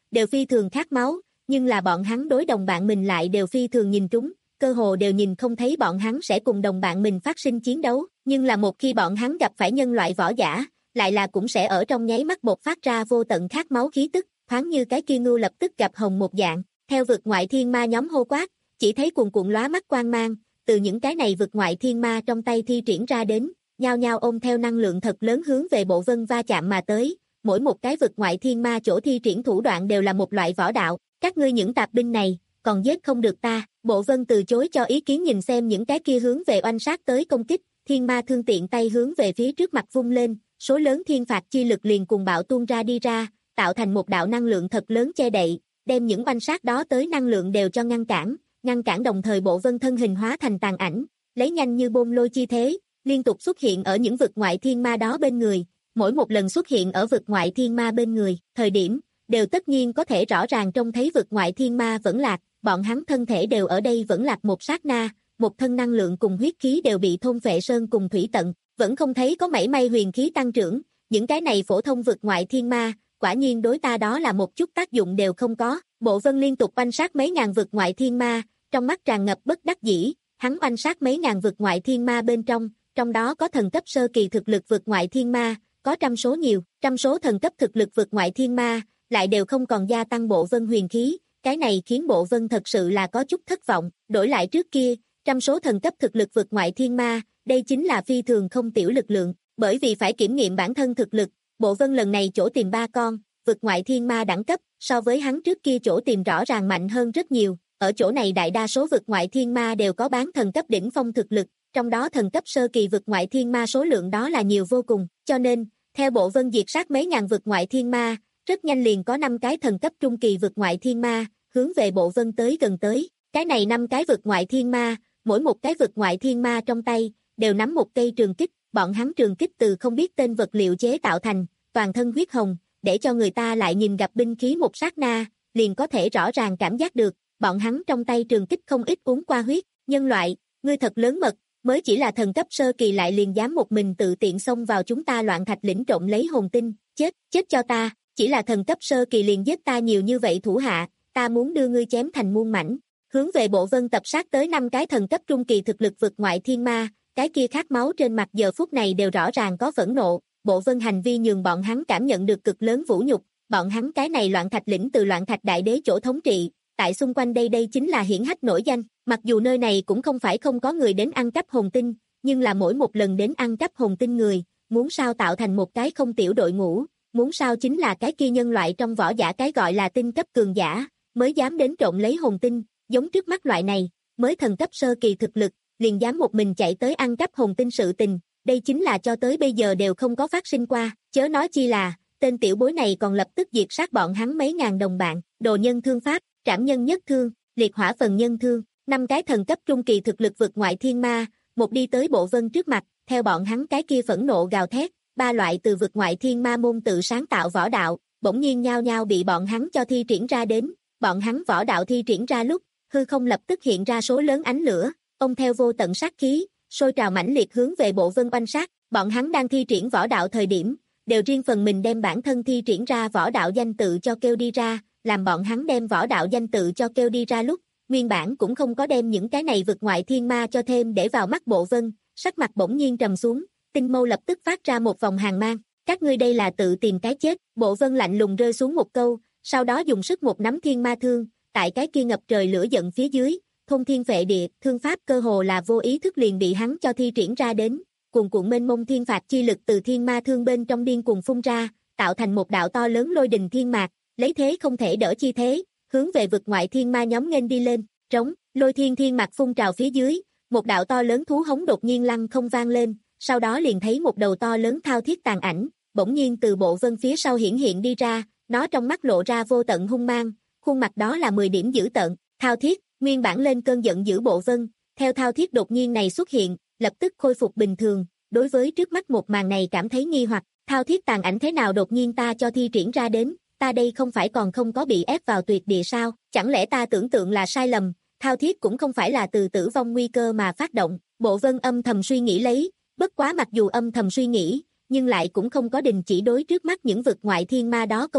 đều phi thường khát máu, nhưng là bọn hắn đối đồng bạn mình lại đều phi thường nhìn trúng, cơ hồ đều nhìn không thấy bọn hắn sẽ cùng đồng bạn mình phát sinh chiến đấu, nhưng là một khi bọn hắn gặp phải nhân loại võ giả, lại là cũng sẽ ở trong nháy mắt bộc phát ra vô tận khát máu khí tức, thoáng như cái kia ngưu lập tức gặp hồng một dạng, theo vực ngoại thiên ma nhóm hô quát, chỉ thấy cuồn cuộn lóa mắt quang mang, từ những cái này vực ngoại thiên ma trong tay thi triển ra đến, nhao nhao ôm theo năng lượng thật lớn hướng về Bộ Vân va chạm mà tới, mỗi một cái vực ngoại thiên ma chỗ thi triển thủ đoạn đều là một loại võ đạo, các ngươi những tạp binh này, còn giết không được ta, Bộ Vân từ chối cho ý kiến nhìn xem những cái kia hướng về oanh sát tới công kích, thiên ma thương tiện tay hướng về phía trước mặt vung lên, số lớn thiên phạt chi lực liền cùng bạo tuôn ra đi ra, tạo thành một đạo năng lượng thật lớn che đậy, đem những oanh sát đó tới năng lượng đều cho ngăn cản, ngăn cản đồng thời Bộ Vân thân hình hóa thành tàn ảnh, lấy nhanh như bôn lôi chi thế, liên tục xuất hiện ở những vực ngoại thiên ma đó bên người, mỗi một lần xuất hiện ở vực ngoại thiên ma bên người, thời điểm, đều tất nhiên có thể rõ ràng trông thấy vực ngoại thiên ma vẫn lạc, bọn hắn thân thể đều ở đây vẫn lạc một sát na, một thân năng lượng cùng huyết khí đều bị thôn phệ sơn cùng thủy tận, vẫn không thấy có mảy may huyền khí tăng trưởng, những cái này phổ thông vực ngoại thiên ma, quả nhiên đối ta đó là một chút tác dụng đều không có, Bộ Vân liên tục oanh sát mấy ngàn vực ngoại thiên ma, trong mắt tràn ngập bất đắc dĩ, hắn oanh sát mấy ngàn vực ngoại thiên ma bên trong, trong đó có thần cấp sơ kỳ thực lực vực ngoại thiên ma, có trăm số nhiều, trăm số thần cấp thực lực vực ngoại thiên ma, lại đều không còn gia tăng Bộ Vân huyền khí, cái này khiến Bộ Vân thật sự là có chút thất vọng, đổi lại trước kia, trăm số thần cấp thực lực vực ngoại thiên ma, đây chính là phi thường không tiểu lực lượng, bởi vì phải kiểm nghiệm bản thân thực lực, Bộ Vân lần này chỗ tìm ba con, vực ngoại thiên ma đẳng cấp, so với hắn trước kia chỗ tìm rõ ràng mạnh hơn rất nhiều, ở chỗ này đại đa số vực ngoại thiên ma đều có bán thần cấp đỉnh phong thực lực, trong đó thần cấp sơ kỳ vực ngoại thiên ma số lượng đó là nhiều vô cùng, cho nên, theo Bộ Vân diệt sát mấy ngàn vực ngoại thiên ma, rất nhanh liền có năm cái thần cấp trung kỳ vực ngoại thiên ma, hướng về Bộ Vân tới gần tới, cái này năm cái vực ngoại thiên ma, mỗi một cái vực ngoại thiên ma trong tay, đều nắm một cây trường kích, bọn hắn trường kích từ không biết tên vật liệu chế tạo thành, toàn thân huyết hồng, để cho người ta lại nhìn gặp binh khí một sát na, liền có thể rõ ràng cảm giác được, bọn hắn trong tay trường kích không ít uống qua huyết, nhân loại, ngươi thật lớn mật, mới chỉ là thần cấp sơ kỳ lại liền dám một mình tự tiện xông vào chúng ta loạn thạch lĩnh trộm lấy hồn tinh, chết, chết cho ta, chỉ là thần cấp sơ kỳ liền giết ta nhiều như vậy thủ hạ, ta muốn đưa ngươi chém thành muôn mảnh, hướng về Bộ Vân tập sát tới năm cái thần cấp trung kỳ thực lực vực ngoại thiên ma, cái kia khát máu trên mặt giờ phút này đều rõ ràng có phẫn nộ, Bộ Vân hành vi nhường bọn hắn cảm nhận được cực lớn vũ nhục, bọn hắn cái này loạn thạch lĩnh từ loạn thạch đại đế chỗ thống trị, tại xung quanh đây đây chính là hiển hách nổi danh, mặc dù nơi này cũng không phải không có người đến ăn cắp hồn tinh, nhưng là mỗi một lần đến ăn cắp hồn tinh người, muốn sao tạo thành một cái không tiểu đội ngũ, muốn sao chính là cái kia nhân loại trong võ giả cái gọi là tinh cấp cường giả, mới dám đến trộn lấy hồn tinh, giống trước mắt loại này, mới thần cấp sơ kỳ thực lực, liền dám một mình chạy tới ăn cắp hồn tinh sự tình, đây chính là cho tới bây giờ đều không có phát sinh qua, chớ nói chi là, tên tiểu bối này còn lập tức diệt sát bọn hắn mấy ngàn đồng bạn, đồ nhân thương pháp, trảm nhân nhất thương, liệt hỏa phần nhân thương, năm cái thần cấp trung kỳ thực lực vực ngoại thiên ma, một đi tới Bộ Vân trước mặt, theo bọn hắn cái kia phẫn nộ gào thét, ba loại từ vực ngoại thiên ma môn tự sáng tạo võ đạo, bỗng nhiên nhao nhao bị bọn hắn cho thi triển ra đến, bọn hắn võ đạo thi triển ra lúc, hư không lập tức hiện ra số lớn ánh lửa, ông theo vô tận sát khí, sôi trào mãnh liệt hướng về Bộ Vân oanh sát, bọn hắn đang thi triển võ đạo thời điểm, đều riêng phần mình đem bản thân thi triển ra võ đạo danh tự cho kêu đi ra, làm bọn hắn đem võ đạo danh tự cho kêu đi ra lúc, nguyên bản cũng không có đem những cái này vực ngoại thiên ma cho thêm để vào mắt Bộ Vân, sắc mặt bỗng nhiên trầm xuống, tinh mâu lập tức phát ra một vòng hàn mang, các ngươi đây là tự tìm cái chết, Bộ Vân lạnh lùng rơi xuống một câu, sau đó dùng sức một nắm thiên ma thương, tại cái kia ngập trời lửa giận phía dưới, thôn thiên vệ địa, thương pháp cơ hồ là vô ý thức liền bị hắn cho thi triển ra đến, cuồn cuộn mênh mông thiên phạt chi lực từ thiên ma thương bên trong điên cuồng phun ra, tạo thành một đạo to lớn lôi đình thiên mạc, lấy thế không thể đỡ chi thế, hướng về vực ngoại thiên ma nhóm nghênh đi lên, trống, lôi thiên thiên mạc phun trào phía dưới, một đạo to lớn thú hống đột nhiên lăng không vang lên, sau đó liền thấy một đầu to lớn thao thiết tàn ảnh, bỗng nhiên từ Bộ Vân phía sau hiển hiện đi ra, nó trong mắt lộ ra vô tận hung mang, khuôn mặt đó là mười điểm dữ tợn, thao thiết, nguyên bản lên cơn giận dữ Bộ Vân, theo thao thiết đột nhiên này xuất hiện, lập tức khôi phục bình thường, đối với trước mắt một màn này cảm thấy nghi hoặc, thao thiết tàn ảnh thế nào đột nhiên ta cho thi triển ra đến, ta đây không phải còn không có bị ép vào tuyệt địa sao, chẳng lẽ ta tưởng tượng là sai lầm, thao thiết cũng không phải là từ tử vong nguy cơ mà phát động, Bộ Vân âm thầm suy nghĩ lấy, bất quá mặc dù âm thầm suy nghĩ, nhưng lại cũng không có đình chỉ đối trước mắt những vực ngoại thiên ma đó công kích,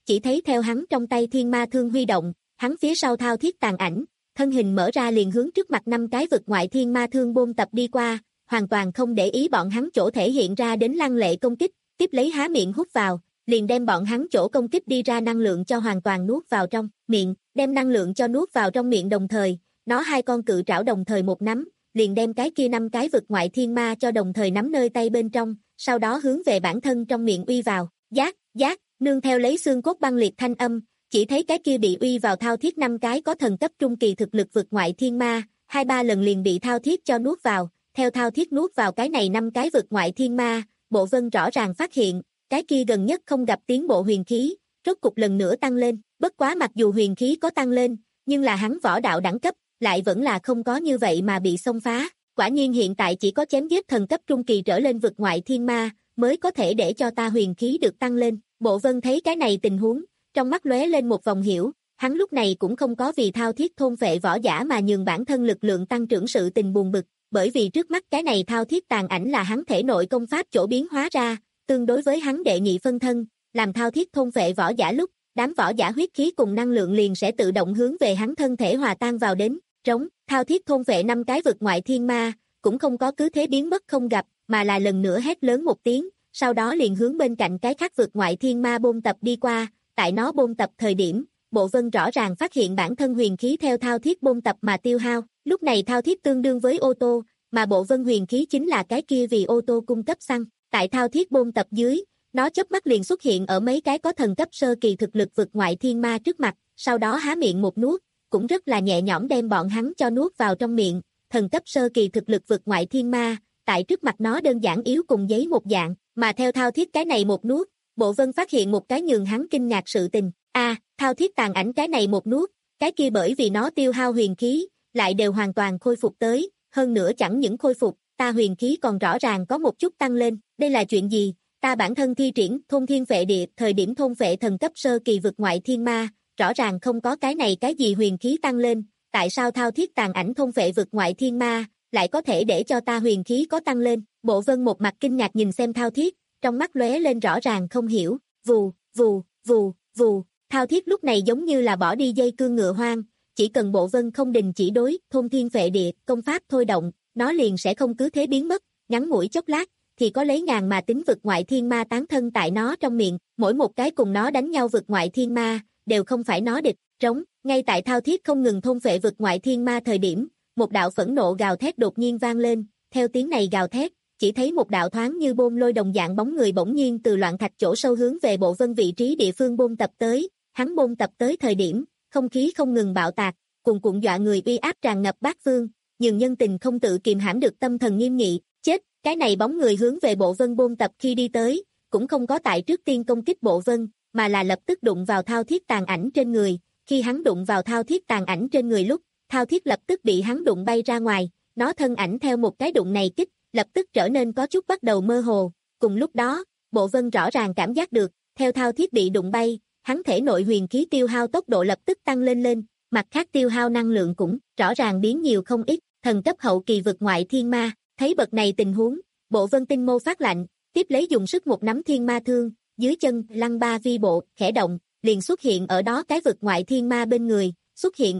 chỉ thấy theo hắn trong tay thiên ma thương huy động, hắn phía sau thao thiết tàn ảnh, thân hình mở ra liền hướng trước mặt năm cái vực ngoại thiên ma thương bôn tập đi qua, hoàn toàn không để ý bọn hắn chỗ thể hiện ra đến lăng lệ công kích, tiếp lấy há miệng hút vào, liền đem bọn hắn chỗ công kích đi ra năng lượng cho hoàn toàn nuốt vào trong miệng, đem năng lượng cho nuốt vào trong miệng đồng thời, nó hai con cự trảo đồng thời một nắm, liền đem cái kia năm cái vực ngoại thiên ma cho đồng thời nắm nơi tay bên trong, sau đó hướng về bản thân trong miệng uy vào, giác, giác, nương theo lấy xương cốt băng liệt thanh âm, chỉ thấy cái kia bị uy vào thao thiết năm cái có thần cấp trung kỳ thực lực vực ngoại thiên ma, hai ba lần liền bị thao thiết cho nuốt vào, theo thao thiết nuốt vào cái này năm cái vực ngoại thiên ma, Bộ Vân rõ ràng phát hiện, cái kia gần nhất không gặp tiến bộ huyền khí, rốt cục lần nữa tăng lên, bất quá mặc dù huyền khí có tăng lên, nhưng là hắn võ đạo đẳng cấp, lại vẫn là không có như vậy mà bị xông phá, quả nhiên hiện tại chỉ có chém giết thần cấp trung kỳ trở lên vực ngoại thiên ma, mới có thể để cho ta huyền khí được tăng lên, Bộ Vân thấy cái này tình huống, trong mắt lóe lên một vòng hiểu, hắn lúc này cũng không có vì thao thiết thôn phệ võ giả mà nhường bản thân lực lượng tăng trưởng sự tình buồn bực, bởi vì trước mắt cái này thao thiết tàn ảnh là hắn thể nội công pháp chỗ biến hóa ra, tương đối với hắn đệ nhị phân thân, làm thao thiết thôn phệ võ giả lúc, đám võ giả huyết khí cùng năng lượng liền sẽ tự động hướng về hắn thân thể hòa tan vào đến, trống, thao thiết thôn phệ năm cái vực ngoại thiên ma, cũng không có cứ thế biến mất không gặp, mà là lần nữa hét lớn một tiếng, sau đó liền hướng bên cạnh cái khác vực ngoại thiên ma bôn tập đi qua, tại nó bôn tập thời điểm, Bộ Vân rõ ràng phát hiện bản thân huyền khí theo thao thiết bôn tập mà tiêu hao, lúc này thao thiết tương đương với ô tô, mà Bộ Vân huyền khí chính là cái kia vì ô tô cung cấp xăng, tại thao thiết bôn tập dưới, nó chớp mắt liền xuất hiện ở mấy cái có thần cấp sơ kỳ thực lực vực ngoại thiên ma trước mặt, sau đó há miệng một nuốt, cũng rất là nhẹ nhõm đem bọn hắn cho nuốt vào trong miệng, thần cấp sơ kỳ thực lực vực ngoại thiên ma, tại trước mặt nó đơn giản yếu cùng giấy một dạng, mà theo thao thiết cái này một nuốt, Bộ Vân phát hiện một cái nhường hắn kinh ngạc sự tình, a, à, thao thiết tàn ảnh cái này một nuốt, cái kia bởi vì nó tiêu hao huyền khí, lại đều hoàn toàn khôi phục tới, hơn nữa chẳng những khôi phục, ta huyền khí còn rõ ràng có một chút tăng lên, đây là chuyện gì? Ta bản thân thi triển thôn thiên phệ địa, thời điểm thôn phệ thần cấp sơ kỳ vực ngoại thiên ma, rõ ràng không có cái này cái gì huyền khí tăng lên, tại sao thao thiết tàn ảnh thôn phệ vực ngoại thiên ma, lại có thể để cho ta huyền khí có tăng lên? Bộ Vân một mặt kinh ngạc nhìn xem thao thiết, trong mắt lóe lên rõ ràng không hiểu, vù, vù, vù, vù, thao thiết lúc này giống như là bỏ đi dây cương ngựa hoang, chỉ cần Bộ Vân không đình chỉ đối, thôn thiên phệ địa, công pháp thôi động, nó liền sẽ không cứ thế biến mất, ngắn ngủi chốc lát, thì có lấy ngàn mà tính vực ngoại thiên ma tán thân tại nó trong miệng, mỗi một cái cùng nó đánh nhau vực ngoại thiên ma, đều không phải nó địch, trống, ngay tại thao thiết không ngừng thôn phệ vực ngoại thiên ma thời điểm, một đạo phẫn nộ gào thét đột nhiên vang lên, theo tiếng này gào thét, chỉ thấy một đạo thoáng như bôn lôi đồng dạng bóng người bỗng nhiên từ loạn thạch chỗ sâu hướng về Bộ Vân vị trí địa phương bôn tập tới, hắn bôn tập tới thời điểm, không khí không ngừng bạo tạc, cuồn cuộn dọa người uy áp tràn ngập bát phương, nhưng nhân tình không tự kiềm hãm được tâm thần nghiêm nghị, chết, cái này bóng người hướng về Bộ Vân bôn tập khi đi tới, cũng không có tại trước tiên công kích Bộ Vân, mà là lập tức đụng vào thao thiết tàn ảnh trên người, khi hắn đụng vào thao thiết tàn ảnh trên người lúc, thao thiết lập tức bị hắn đụng bay ra ngoài, nó thân ảnh theo một cái đụng này kích, lập tức trở nên có chút bắt đầu mơ hồ, cùng lúc đó, Bộ Vân rõ ràng cảm giác được, theo thao thiết bị đụng bay, hắn thể nội huyền khí tiêu hao tốc độ lập tức tăng lên lên, mặt khác tiêu hao năng lượng cũng rõ ràng biến nhiều không ít, thần cấp hậu kỳ vực ngoại thiên ma, thấy bậc này tình huống, Bộ Vân tinh mô phát lạnh, tiếp lấy dùng sức một nắm thiên ma thương, dưới chân lăng ba vi bộ, khẽ động, liền xuất hiện ở đó cái vực ngoại thiên ma bên người, xuất hiện.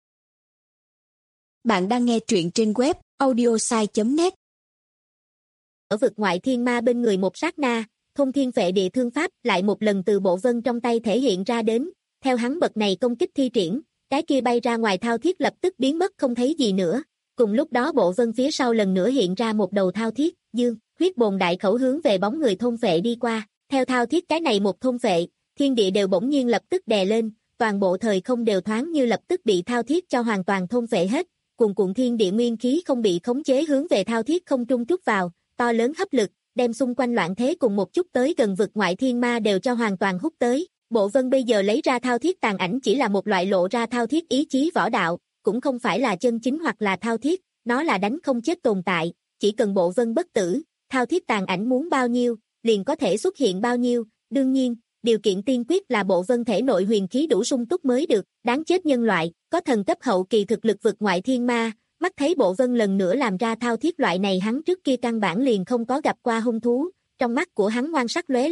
Bạn đang nghe truyện trên web audiosai chấm net. Ở vực ngoại thiên ma bên người một sát na, thôn thiên phệ địa thương pháp lại một lần từ Bộ Vân trong tay thể hiện ra đến, theo hắn bậc này công kích thi triển, cái kia bay ra ngoài thao thiết lập tức biến mất không thấy gì nữa. Cùng lúc đó Bộ Vân phía sau lần nữa hiện ra một đầu thao thiết, dương, huyết bồn đại khẩu hướng về bóng người thôn phệ đi qua, theo thao thiết cái này một thôn phệ, thiên địa đều bỗng nhiên lập tức đè lên, toàn bộ thời không đều thoáng như lập tức bị thao thiết cho hoàn toàn thôn phệ hết, cuồn cuộn thiên địa nguyên khí không bị khống chế hướng về thao thiết không trung trút vào, to lớn hấp lực, đem xung quanh loạn thế cùng một chút tới gần vực ngoại thiên ma đều cho hoàn toàn hút tới. Bộ Vân bây giờ lấy ra thao thiết tàn ảnh chỉ là một loại lộ ra thao thiết ý chí võ đạo, cũng không phải là chân chính hoặc là thao thiết, nó là đánh không chết tồn tại, chỉ cần Bộ Vân bất tử, thao thiết tàn ảnh muốn bao nhiêu, liền có thể xuất hiện bao nhiêu, đương nhiên, điều kiện tiên quyết là Bộ Vân thể nội huyền khí đủ sung túc mới được, đáng chết nhân loại, có thần cấp hậu kỳ thực lực vực ngoại thiên ma, mắt thấy Bộ Vân lần nữa làm ra thao thiết loại này hắn trước kia căn bản liền không có gặp qua hung thú, trong mắt của hắn ngoan sắc lóe lên,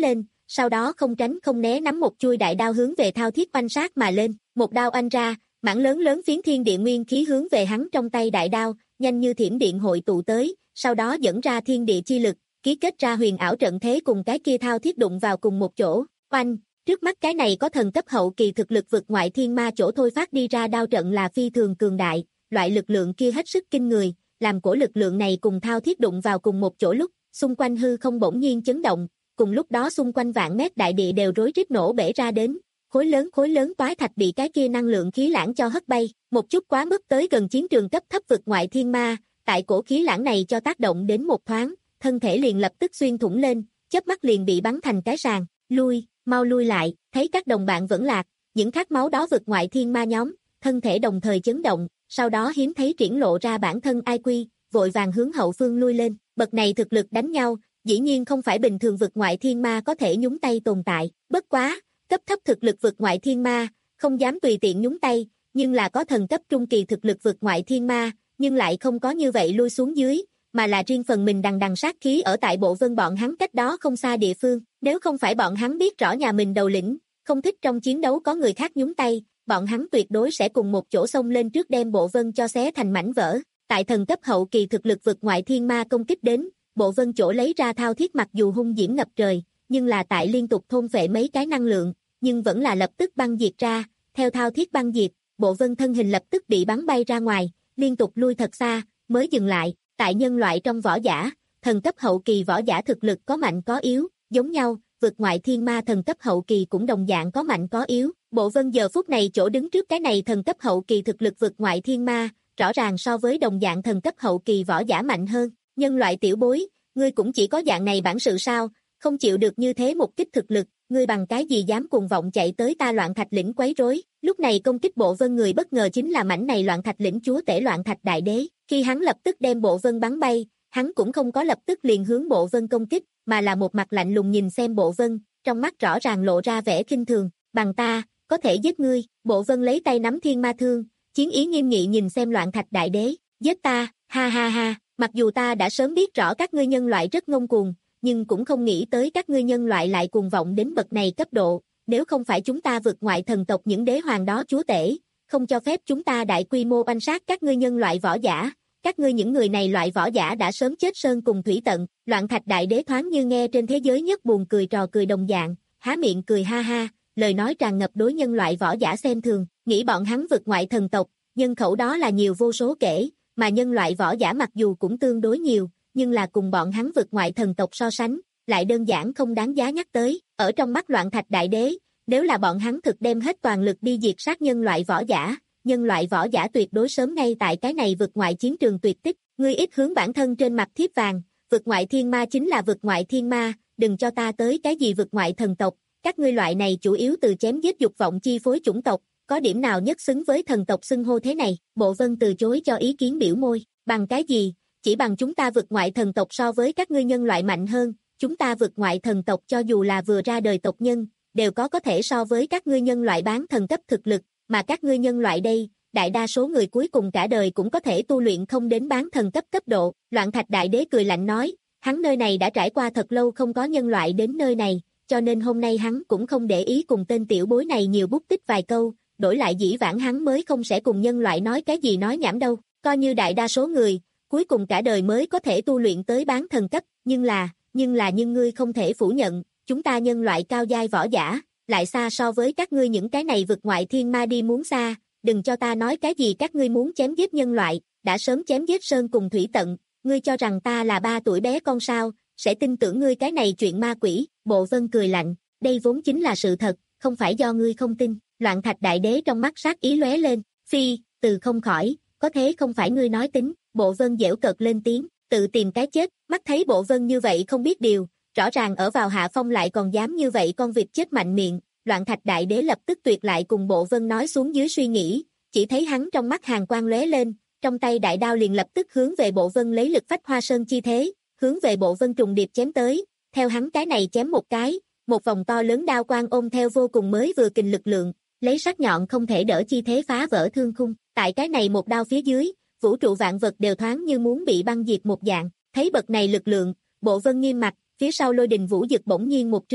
sau đó không tránh không né nắm một chuôi đại đao hướng về Thao Thiết oanh sát mà lên, một đao oanh ra, mảng lớn lớn phiến thiên địa nguyên khí hướng về hắn trong tay đại đao, nhanh như thiểm điện hội tụ tới, sau đó dẫn ra thiên địa chi lực, ký kết ra huyền ảo trận thế cùng cái kia Thao Thiết đụng vào cùng một chỗ, oanh, trước mắt cái này có thần cấp hậu kỳ thực lực vượt ngoại thiên ma chỗ thôi phát đi ra đao trận là phi thường cường đại, loại lực lượng kia hết sức kinh người, làm cổ lực lượng này cùng Thao Thiết đụng vào cùng một chỗ lúc, xung quanh hư không bỗng nhiên chấn động, cùng lúc đó xung quanh vạn mét đại địa đều rối rít nổ bể ra đến, khối lớn khối lớn toái thạch bị cái kia năng lượng khí lãng cho hất bay, một chút quá mức tới gần chiến trường cấp thấp vực ngoại thiên ma, tại cổ khí lãng này cho tác động đến một thoáng, thân thể liền lập tức xuyên thủng lên, chớp mắt liền bị bắn thành cái sàng, lui, mau lui lại, thấy các đồng bạn vẫn lạc, những khát máu đó vực ngoại thiên ma nhóm, thân thể đồng thời chấn động, sau đó hiếm thấy triển lộ ra bản thân ai quy, vội vàng hướng hậu phương lui lên, bậc này thực lực đánh nhau, dĩ nhiên không phải bình thường vực ngoại thiên ma có thể nhúng tay tồn tại, bất quá, cấp thấp thực lực vực ngoại thiên ma, không dám tùy tiện nhúng tay, nhưng là có thần cấp trung kỳ thực lực vực ngoại thiên ma, nhưng lại không có như vậy lui xuống dưới, mà là riêng phần mình đằng đằng sát khí ở tại bộ vân bọn hắn cách đó không xa địa phương, nếu không phải bọn hắn biết rõ nhà mình đầu lĩnh, không thích trong chiến đấu có người khác nhúng tay, bọn hắn tuyệt đối sẽ cùng một chỗ xông lên trước đem bộ vân cho xé thành mảnh vỡ, tại thần cấp hậu kỳ thực lực vực ngoại thiên ma công kích đến, bộ vân chỗ lấy ra Thao Thiết mặc dù hung diễm ngập trời, nhưng là tại liên tục thôn phệ mấy cái năng lượng, nhưng vẫn là lập tức băng diệt ra, theo Thao Thiết băng diệt, bộ vân thân hình lập tức bị bắn bay ra ngoài, liên tục lui thật xa, mới dừng lại, tại nhân loại trong võ giả, thần cấp hậu kỳ võ giả thực lực có mạnh có yếu, giống nhau, vực ngoại thiên ma thần cấp hậu kỳ cũng đồng dạng có mạnh có yếu, bộ vân giờ phút này chỗ đứng trước cái này thần cấp hậu kỳ thực lực vực ngoại thiên ma, rõ ràng so với đồng dạng thần cấp hậu kỳ võ giả mạnh hơn, nhân loại tiểu bối, ngươi cũng chỉ có dạng này bản sự sao, không chịu được như thế một kích thực lực, ngươi bằng cái gì dám cuồng vọng chạy tới ta Loạn Thạch lĩnh quấy rối, lúc này công kích bộ vân người bất ngờ chính là mảnh này Loạn Thạch lĩnh chúa tể Loạn Thạch đại đế, khi hắn lập tức đem bộ vân bắn bay, hắn cũng không có lập tức liền hướng bộ vân công kích, mà là một mặt lạnh lùng nhìn xem bộ vân, trong mắt rõ ràng lộ ra vẻ khinh thường, bằng ta, có thể giết ngươi, bộ vân lấy tay nắm thiên ma thương, chiến ý nghiêm nghị nhìn xem Loạn Thạch đại đế, giết ta, ha ha ha, mặc dù ta đã sớm biết rõ các ngươi nhân loại rất ngông cuồng, nhưng cũng không nghĩ tới các ngươi nhân loại lại cuồng vọng đến bậc này cấp độ, nếu không phải chúng ta vượt ngoại thần tộc những đế hoàng đó chúa tể, không cho phép chúng ta đại quy mô oanh sát các ngươi nhân loại võ giả, các ngươi những người này loại võ giả đã sớm chết sơn cùng thủy tận, Loạn Thạch đại đế thoáng như nghe trên thế giới nhất buồn cười trò cười đồng dạng, há miệng cười ha ha, lời nói tràn ngập đối nhân loại võ giả xem thường, nghĩ bọn hắn vượt ngoại thần tộc, nhân khẩu đó là nhiều vô số kể, mà nhân loại võ giả mặc dù cũng tương đối nhiều, nhưng là cùng bọn hắn vượt ngoại thần tộc so sánh, lại đơn giản không đáng giá nhắc tới, ở trong mắt Loạn Thạch đại đế, nếu là bọn hắn thực đem hết toàn lực đi diệt sát nhân loại võ giả, nhân loại võ giả tuyệt đối sớm ngay tại cái này vượt ngoại chiến trường tuyệt tích, ngươi ít hướng bản thân trên mặt thiếp vàng, vượt ngoại thiên ma chính là vượt ngoại thiên ma, đừng cho ta tới cái gì vượt ngoại thần tộc, các ngươi loại này chủ yếu từ chém giết dục vọng chi phối chủng tộc, có điểm nào nhất xứng với thần tộc xưng hô thế này, bộ vân từ chối cho ý kiến biểu môi, bằng cái gì, chỉ bằng chúng ta vượt ngoại thần tộc so với các ngươi nhân loại mạnh hơn, chúng ta vượt ngoại thần tộc cho dù là vừa ra đời tộc nhân, đều có có thể so với các ngươi nhân loại bán thần cấp thực lực, mà các ngươi nhân loại đây, đại đa số người cuối cùng cả đời cũng có thể tu luyện không đến bán thần cấp cấp độ, Loạn Thạch đại đế cười lạnh nói, hắn nơi này đã trải qua thật lâu không có nhân loại đến nơi này, cho nên hôm nay hắn cũng không để ý cùng tên tiểu bối này nhiều bút tích vài câu, đổi lại dĩ vãng hắn mới không sẽ cùng nhân loại nói cái gì nói nhảm đâu, coi như đại đa số người, cuối cùng cả đời mới có thể tu luyện tới bán thần cấp, nhưng là, nhưng là nhưng ngươi không thể phủ nhận, chúng ta nhân loại cao giai võ giả, lại xa so với các ngươi những cái này vượt ngoại thiên ma đi muốn xa, đừng cho ta nói cái gì các ngươi muốn chém giết nhân loại, đã sớm chém giết sơn cùng thủy tận, ngươi cho rằng ta là ba tuổi bé con sao, sẽ tin tưởng ngươi cái này chuyện ma quỷ, bộ vân cười lạnh, đây vốn chính là sự thật, không phải do ngươi không tin, Loạn Thạch đại đế trong mắt sát ý lóe lên, phi, từ không khỏi, có thế không phải ngươi nói tính, bộ vân dễu cợt lên tiếng, tự tìm cái chết, mắt thấy bộ vân như vậy không biết điều, rõ ràng ở vào hạ phong lại còn dám như vậy con vịt chết mạnh miệng, Loạn Thạch đại đế lập tức tuyệt lại cùng bộ vân nói xuống dưới suy nghĩ, chỉ thấy hắn trong mắt hàn quang lóe lên, trong tay đại đao liền lập tức hướng về bộ vân lấy lực phách hoa sơn chi thế, hướng về bộ vân trùng điệp chém tới, theo hắn cái này chém một cái, một vòng to lớn đao quang ôm theo vô cùng mới vừa kình lực lượng, lấy sắc nhọn không thể đỡ chi thế phá vỡ thương khung, tại cái này một đao phía dưới, vũ trụ vạn vật đều thoáng như muốn bị băng diệt một dạng, thấy bậc này lực lượng, bộ vân nghiêm mặt, phía sau lôi đình vũ dực bỗng nhiên một trương,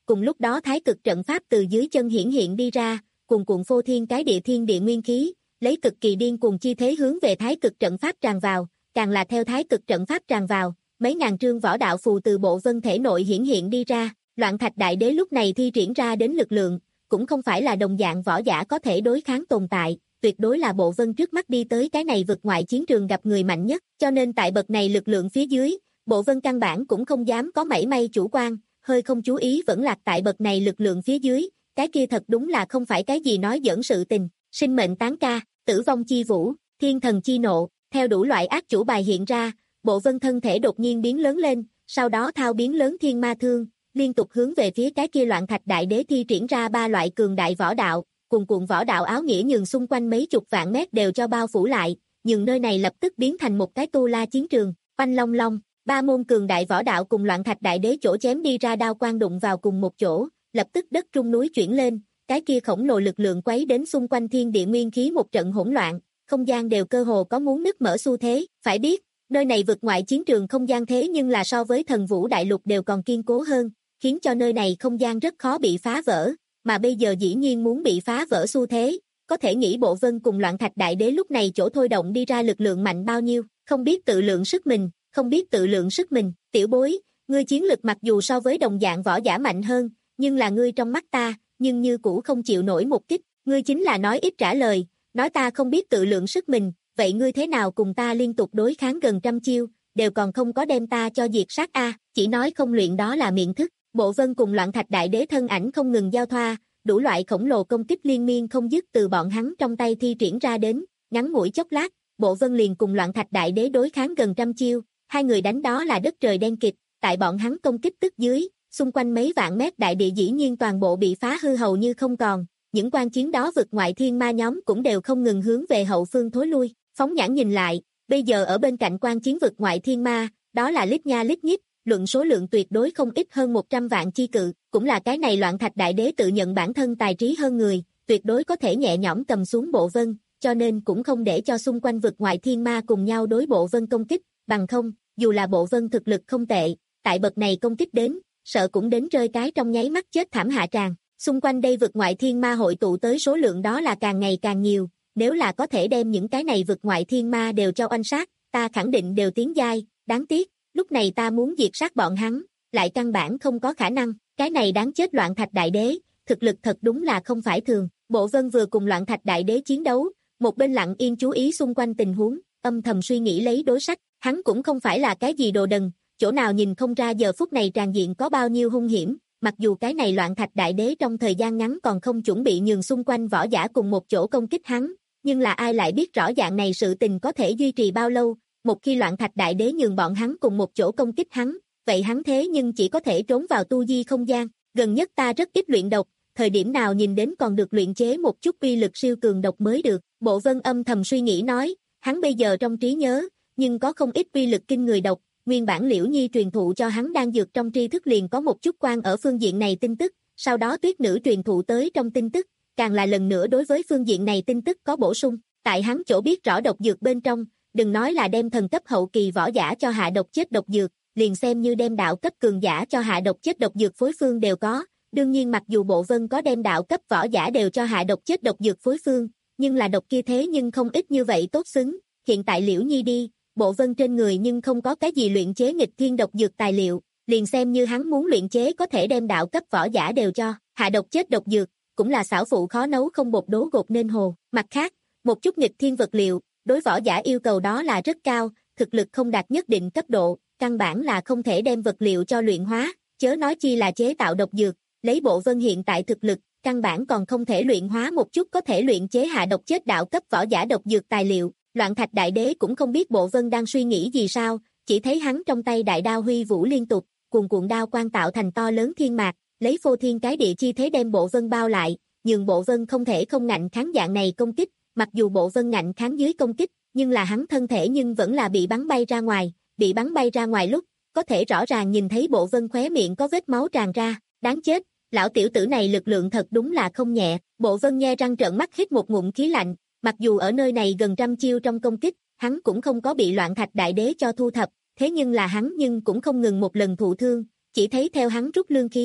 cùng lúc đó thái cực trận pháp từ dưới chân hiển hiện đi ra, cuồn cuộn phô thiên cái địa thiên địa nguyên khí, lấy cực kỳ điên cuồng chi thế hướng về thái cực trận pháp tràn vào, càng là theo thái cực trận pháp tràn vào, mấy ngàn trương võ đạo phù từ Bộ Vân thể nội hiển hiện đi ra, Loạn Thạch Đại Đế lúc này thi triển ra đến lực lượng, cũng không phải là đồng dạng võ giả có thể đối kháng tồn tại, tuyệt đối là Bộ Vân trước mắt đi tới cái này vực ngoại chiến trường gặp người mạnh nhất, cho nên tại bậc này lực lượng phía dưới, Bộ Vân căn bản cũng không dám có mảy may chủ quan, hơi không chú ý vẫn lạc tại bậc này lực lượng phía dưới, cái kia thật đúng là không phải cái gì nói giỡn sự tình, sinh mệnh tán ca, tử vong chi vũ, thiên thần chi nộ, theo đủ loại ác chủ bài hiện ra, Bộ Vân thân thể đột nhiên biến lớn lên, sau đó thao biến lớn thiên ma thương, liên tục hướng về phía cái kia Loạn Thạch Đại Đế thi triển ra ba loại cường đại võ đạo, cuồn cuộn võ đạo áo nghĩa nhường xung quanh mấy chục vạn mét đều cho bao phủ lại, nhường nơi này lập tức biến thành một cái tu la chiến trường, oanh long long, ba môn cường đại võ đạo cùng Loạn Thạch Đại Đế chỗ chém đi ra đao quang đụng vào cùng một chỗ, lập tức đất trung núi chuyển lên, cái kia khổng lồ lực lượng quấy đến xung quanh thiên địa nguyên khí một trận hỗn loạn, không gian đều cơ hồ có muốn nứt mở xu thế, phải biết, nơi này vực ngoại chiến trường không gian thế nhưng là so với Thần Vũ Đại Lục đều còn kiên cố hơn, khiến cho nơi này không gian rất khó bị phá vỡ, mà bây giờ dĩ nhiên muốn bị phá vỡ xu thế, có thể nghĩ Bộ Vân cùng Loạn Thạch Đại Đế lúc này chỗ thôi động đi ra lực lượng mạnh bao nhiêu, không biết tự lượng sức mình, không biết tự lượng sức mình, tiểu bối, ngươi chiến lực mặc dù so với đồng dạng võ giả mạnh hơn, nhưng là ngươi trong mắt ta, nhưng như cũ không chịu nổi một kích, ngươi chính là nói ít trả lời, nói ta không biết tự lượng sức mình, vậy ngươi thế nào cùng ta liên tục đối kháng gần trăm chiêu, đều còn không có đem ta cho diệt sát a, chỉ nói không luyện đó là miệng thức. Bộ Vân cùng Loạn Thạch Đại Đế thân ảnh không ngừng giao thoa, đủ loại khổng lồ công kích liên miên không dứt từ bọn hắn trong tay thi triển ra đến, ngắn ngủi chốc lát, Bộ Vân liền cùng Loạn Thạch Đại Đế đối kháng gần trăm chiêu, hai người đánh đó là đất trời đen kịt, tại bọn hắn công kích tức dưới, xung quanh mấy vạn mét đại địa dĩ nhiên toàn bộ bị phá hư hầu như không còn, những quan chiến đó vực ngoại thiên ma nhóm cũng đều không ngừng hướng về hậu phương thối lui, phóng nhãn nhìn lại, bây giờ ở bên cạnh quan chiến vực ngoại thiên ma, đó là lít nha lít nhít, luận số lượng tuyệt đối không ít hơn một trăm vạn chi cự, cũng là cái này Loạn Thạch Đại Đế tự nhận bản thân tài trí hơn người, tuyệt đối có thể nhẹ nhõm cầm xuống Bộ Vân, cho nên cũng không để cho xung quanh vực ngoại thiên ma cùng nhau đối Bộ Vân công kích, bằng không, dù là Bộ Vân thực lực không tệ, tại bậc này công kích đến, sợ cũng đến rơi cái trong nháy mắt chết thảm hạ tràng, xung quanh đây vực ngoại thiên ma hội tụ tới số lượng đó là càng ngày càng nhiều, nếu là có thể đem những cái này vực ngoại thiên ma đều cho oanh sát, ta khẳng định đều tiến giai, đáng tiếc. Lúc này ta muốn diệt sát bọn hắn, lại căn bản không có khả năng, cái này đáng chết Loạn Thạch Đại Đế, thực lực thật đúng là không phải thường. Bộ Vân vừa cùng Loạn Thạch Đại Đế chiến đấu, một bên lặng yên chú ý xung quanh tình huống, âm thầm suy nghĩ lấy đối sách, hắn cũng không phải là cái gì đồ đần, chỗ nào nhìn không ra giờ phút này tràn diện có bao nhiêu hung hiểm, mặc dù cái này Loạn Thạch Đại Đế trong thời gian ngắn còn không chuẩn bị nhường xung quanh võ giả cùng một chỗ công kích hắn, nhưng là ai lại biết rõ dạng này sự tình có thể duy trì bao lâu. Một khi Loạn Thạch Đại Đế nhường bọn hắn cùng một chỗ công kích hắn, vậy hắn thế nhưng chỉ có thể trốn vào tu di không gian, gần nhất ta rất ít luyện độc, thời điểm nào nhìn đến còn được luyện chế một chút uy lực siêu cường độc mới được, Bộ Vân âm thầm suy nghĩ nói, hắn bây giờ trong trí nhớ, nhưng có không ít uy lực kinh người độc, nguyên bản Liễu Nhi truyền thụ cho hắn đang dược trong tri thức liền có một chút quan ở phương diện này tin tức, sau đó Tuyết Nữ truyền thụ tới trong tin tức, càng là lần nữa đối với phương diện này tin tức có bổ sung, tại hắn chỗ biết rõ độc dược bên trong, đừng nói là đem thần cấp hậu kỳ võ giả cho hạ độc chết độc dược, liền xem như đem đạo cấp cường giả cho hạ độc chết độc dược phối phương đều có, đương nhiên mặc dù Bộ Vân có đem đạo cấp võ giả đều cho hạ độc chết độc dược phối phương, nhưng là độc kia thế nhưng không ít như vậy tốt xứng, hiện tại Liễu Nhi đi, Bộ Vân trên người nhưng không có cái gì luyện chế nghịch thiên độc dược tài liệu, liền xem như hắn muốn luyện chế có thể đem đạo cấp võ giả đều cho hạ độc chết độc dược, cũng là xảo phụ khó nấu không bột đố gột nên hồ, mặt khác, một chút nghịch thiên vật liệu, đối võ giả yêu cầu đó là rất cao, thực lực không đạt nhất định cấp độ, căn bản là không thể đem vật liệu cho luyện hóa, chớ nói chi là chế tạo độc dược, lấy Bộ Vân hiện tại thực lực, căn bản còn không thể luyện hóa một chút có thể luyện chế hạ độc chết đạo cấp võ giả độc dược tài liệu, Loạn Thạch Đại Đế cũng không biết Bộ Vân đang suy nghĩ gì sao, chỉ thấy hắn trong tay đại đao huy vũ liên tục, cuồn cuộn đao quang tạo thành to lớn thiên mạc, lấy phô thiên cái địa chi thế đem Bộ Vân bao lại, nhường Bộ Vân không thể không ngạnh kháng dạng này công kích. Mặc dù Bộ Vân ngạnh kháng dưới công kích, nhưng là hắn thân thể nhưng vẫn là bị bắn bay ra ngoài, bị bắn bay ra ngoài lúc, có thể rõ ràng nhìn thấy Bộ Vân khóe miệng có vết máu tràn ra, đáng chết, lão tiểu tử này lực lượng thật đúng là không nhẹ, Bộ Vân nhe răng trợn mắt hít một ngụm khí lạnh, mặc dù ở nơi này gần trăm chiêu trong công kích, hắn cũng không có bị Loạn Thạch Đại Đế cho thu thập, thế nhưng là hắn nhưng cũng không ngừng một lần thụ thương, chỉ thấy theo hắn rút lương khí,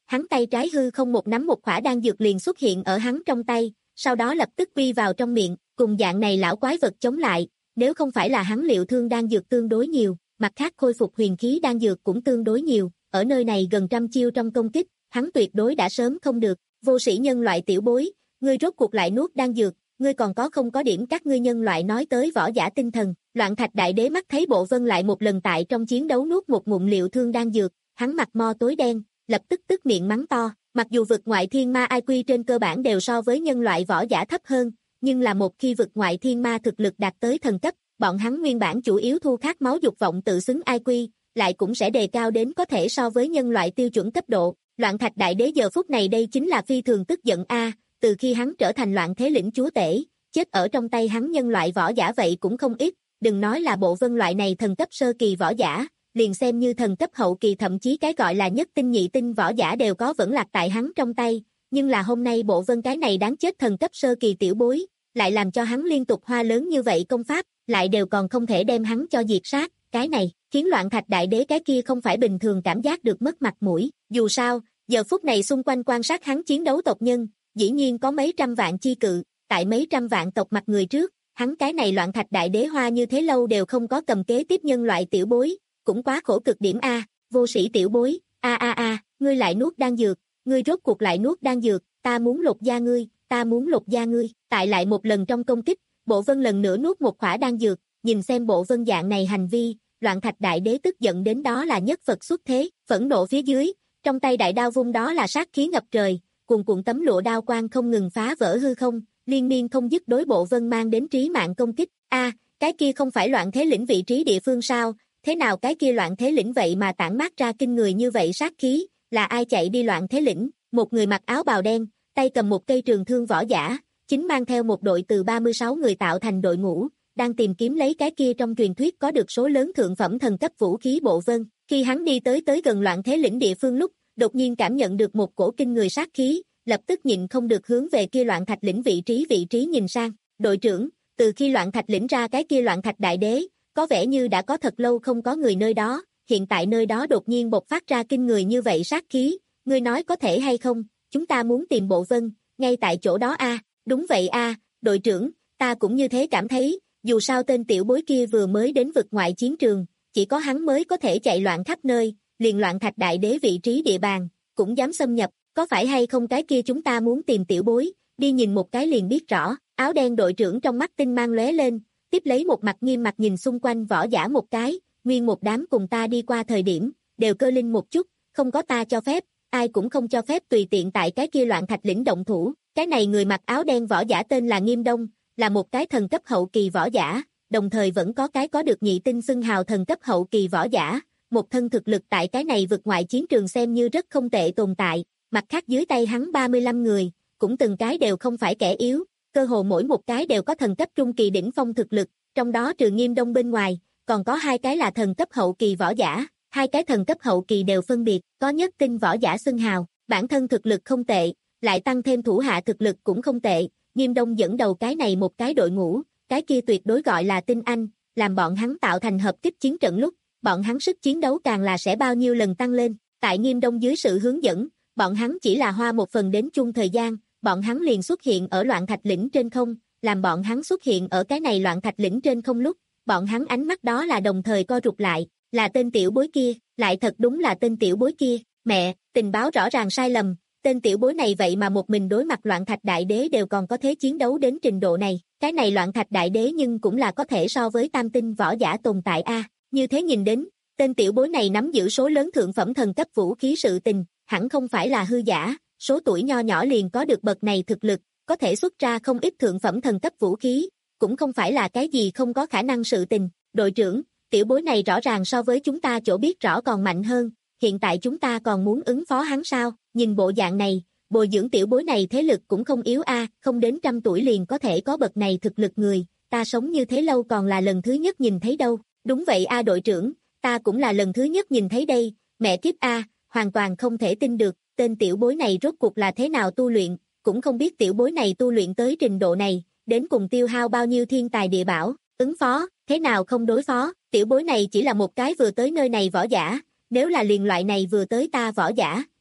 hắn tay trái hư không một nắm một khỏa đan dược liền xuất hiện ở hắn trong tay, sau đó lập tức quy vào trong miệng, cùng dạng này lão quái vật chống lại, nếu không phải là hắn liệu thương đan dược tương đối nhiều, mặt khác khôi phục huyền khí đan dược cũng tương đối nhiều, ở nơi này gần trăm chiêu trong công kích, hắn tuyệt đối đã sớm không được, vô sĩ nhân loại tiểu bối, ngươi rốt cuộc lại nuốt đan dược, ngươi còn có không có điểm các ngươi nhân loại nói tới võ giả tinh thần, Loạn Thạch Đại Đế mắt thấy Bộ Vân lại một lần tại trong chiến đấu nuốt một ngụm liệu thương đan dược, hắn mặt mo tối đen, lập tức tức miệng mắng to, mặc dù vực ngoại thiên ma i kiu trên cơ bản đều so với nhân loại võ giả thấp hơn, nhưng là một khi vực ngoại thiên ma thực lực đạt tới thần cấp, bọn hắn nguyên bản chủ yếu thu khát máu dục vọng tự xứng i kiu, lại cũng sẽ đề cao đến có thể so với nhân loại tiêu chuẩn cấp độ. Loạn Thạch Đại Đế giờ phút này đây chính là phi thường tức giận a, từ khi hắn trở thành loạn thế lĩnh chúa tể, chết ở trong tay hắn nhân loại võ giả vậy cũng không ít, đừng nói là Bộ Vân loại này thần cấp sơ kỳ võ giả, liền xem như thần cấp hậu kỳ thậm chí cái gọi là nhất tinh nhị tinh võ giả đều có vẫn lạc tại hắn trong tay, nhưng là hôm nay Bộ Vân cái này đáng chết thần cấp sơ kỳ tiểu bối, lại làm cho hắn liên tục hoa lớn như vậy công pháp, lại đều còn không thể đem hắn cho diệt sát, cái này khiến Loạn Thạch Đại Đế cái kia không phải bình thường cảm giác được mất mặt mũi, dù sao, giờ phút này xung quanh quan sát hắn chiến đấu tộc nhân, dĩ nhiên có mấy trăm vạn chi cự, tại mấy trăm vạn tộc mặt người trước, hắn cái này Loạn Thạch Đại Đế hoa như thế lâu đều không có cầm kế tiếp nhân loại tiểu bối, cũng quá khổ cực điểm a, vô sĩ tiểu bối, a a a, ngươi lại nuốt đan dược, ngươi rốt cuộc lại nuốt đan dược, ta muốn lột da ngươi, ta muốn lột da ngươi, tại lại một lần trong công kích, Bộ Vân lần nữa nuốt một khỏa đan dược, nhìn xem Bộ Vân dạng này hành vi, Loạn Thạch Đại Đế tức giận đến đó là nhất Phật xuất thế, phẫn nộ phía dưới, trong tay đại đao vung đó là sát khí ngập trời, cuồn cuộn tấm lụa đao quang không ngừng phá vỡ hư không, liên miên không dứt đối Bộ Vân mang đến trí mạng công kích. A, cái kia không phải loạn thế lĩnh vị trí địa phương sao? Thế nào cái kia loạn thế lĩnh vậy mà tản mát ra kinh người như vậy sát khí, là ai chạy đi loạn thế lĩnh? Một người mặc áo bào đen, tay cầm một cây trường thương võ giả, chính mang theo một đội từ ba mươi sáu người tạo thành đội ngũ, đang tìm kiếm lấy cái kia trong truyền thuyết có được số lớn thượng phẩm thần cấp vũ khí Bộ Vân. Khi hắn đi tới tới gần loạn thế lĩnh địa phương lúc, đột nhiên cảm nhận được một cổ kinh người sát khí, lập tức nhịn không được hướng về kia loạn thạch lĩnh vị trí vị trí nhìn sang. Đội trưởng, từ khi loạn thạch lĩnh ra cái kia loạn thạch đại đế, có vẻ như đã có thật lâu không có người nơi đó, hiện tại nơi đó đột nhiên bộc phát ra kinh người như vậy sát khí, ngươi nói có thể hay không, chúng ta muốn tìm Bộ Vân, ngay tại chỗ đó a. Đúng vậy a, đội trưởng, ta cũng như thế cảm thấy, dù sao tên tiểu bối kia vừa mới đến vực ngoại chiến trường, chỉ có hắn mới có thể chạy loạn khắp nơi, liền loạn thạch đại đế vị trí địa bàn, cũng dám xâm nhập, có phải hay không cái kia chúng ta muốn tìm tiểu bối, đi nhìn một cái liền biết rõ. Áo đen đội trưởng trong mắt tinh mang lóe lên, tiếp lấy một mặt nghiêm mặt nhìn xung quanh võ giả một cái, nguyên một đám cùng ta đi qua thời điểm, đều cơ linh một chút, không có ta cho phép, ai cũng không cho phép tùy tiện tại cái kia loạn thạch lĩnh động thủ. Cái này người mặc áo đen võ giả tên là Nghiêm Đông, là một cái thần cấp hậu kỳ võ giả, đồng thời vẫn có cái có được nhị tinh xưng hào thần cấp hậu kỳ võ giả, một thân thực lực tại cái này vực ngoại chiến trường xem như rất không tệ tồn tại, mặt khác dưới tay hắn ba mươi lăm người, cũng từng cái đều không phải kẻ yếu, cơ hồ mỗi một cái đều có thần cấp trung kỳ đỉnh phong thực lực, trong đó trừ Nghiêm Đông bên ngoài, còn có hai cái là thần cấp hậu kỳ võ giả, hai cái thần cấp hậu kỳ đều phân biệt, có nhất tinh võ giả xưng hào, bản thân thực lực không tệ, lại tăng thêm thủ hạ thực lực cũng không tệ, Nghiêm Đông dẫn đầu cái này một cái đội ngũ, cái kia tuyệt đối gọi là tinh anh, làm bọn hắn tạo thành hợp kích chiến trận lúc, bọn hắn sức chiến đấu càng là sẽ bao nhiêu lần tăng lên, tại Nghiêm Đông dưới sự hướng dẫn, bọn hắn chỉ là hoa một phần đến chung thời gian, bọn hắn liền xuất hiện ở loạn thạch lĩnh trên không, làm bọn hắn xuất hiện ở cái này loạn thạch lĩnh trên không lúc, bọn hắn ánh mắt đó là đồng thời co rụt lại, là tên tiểu bối kia, lại thật đúng là tên tiểu bối kia, mẹ, tình báo rõ ràng sai lầm, tên tiểu bối này vậy mà một mình đối mặt loạn thạch đại đế đều còn có thế chiến đấu đến trình độ này, cái này loạn thạch đại đế nhưng cũng là có thể so với tam tinh võ giả tồn tại a, như thế nhìn đến, tên tiểu bối này nắm giữ số lớn thượng phẩm thần cấp vũ khí sự tình, hẳn không phải là hư giả, số tuổi nho nhỏ liền có được bậc này thực lực, có thể xuất ra không ít thượng phẩm thần cấp vũ khí, cũng không phải là cái gì không có khả năng sự tình, đội trưởng, tiểu bối này rõ ràng so với chúng ta chỗ biết rõ còn mạnh hơn, hiện tại chúng ta còn muốn ứng phó hắn sao, nhìn bộ dạng này, bồi dưỡng tiểu bối này thế lực cũng không yếu a, không đến trăm tuổi liền có thể có bậc này thực lực người, ta sống như thế lâu còn là lần thứ nhất nhìn thấy đâu, đúng vậy a đội trưởng, ta cũng là lần thứ nhất nhìn thấy đây, mẹ kiếp a, hoàn toàn không thể tin được, tên tiểu bối này rốt cuộc là thế nào tu luyện, cũng không biết tiểu bối này tu luyện tới trình độ này, đến cùng tiêu hao bao nhiêu thiên tài địa bảo, ứng phó, thế nào không đối phó, tiểu bối này chỉ là một cái vừa tới nơi này võ giả, nếu là liền loại này vừa tới ta võ giả,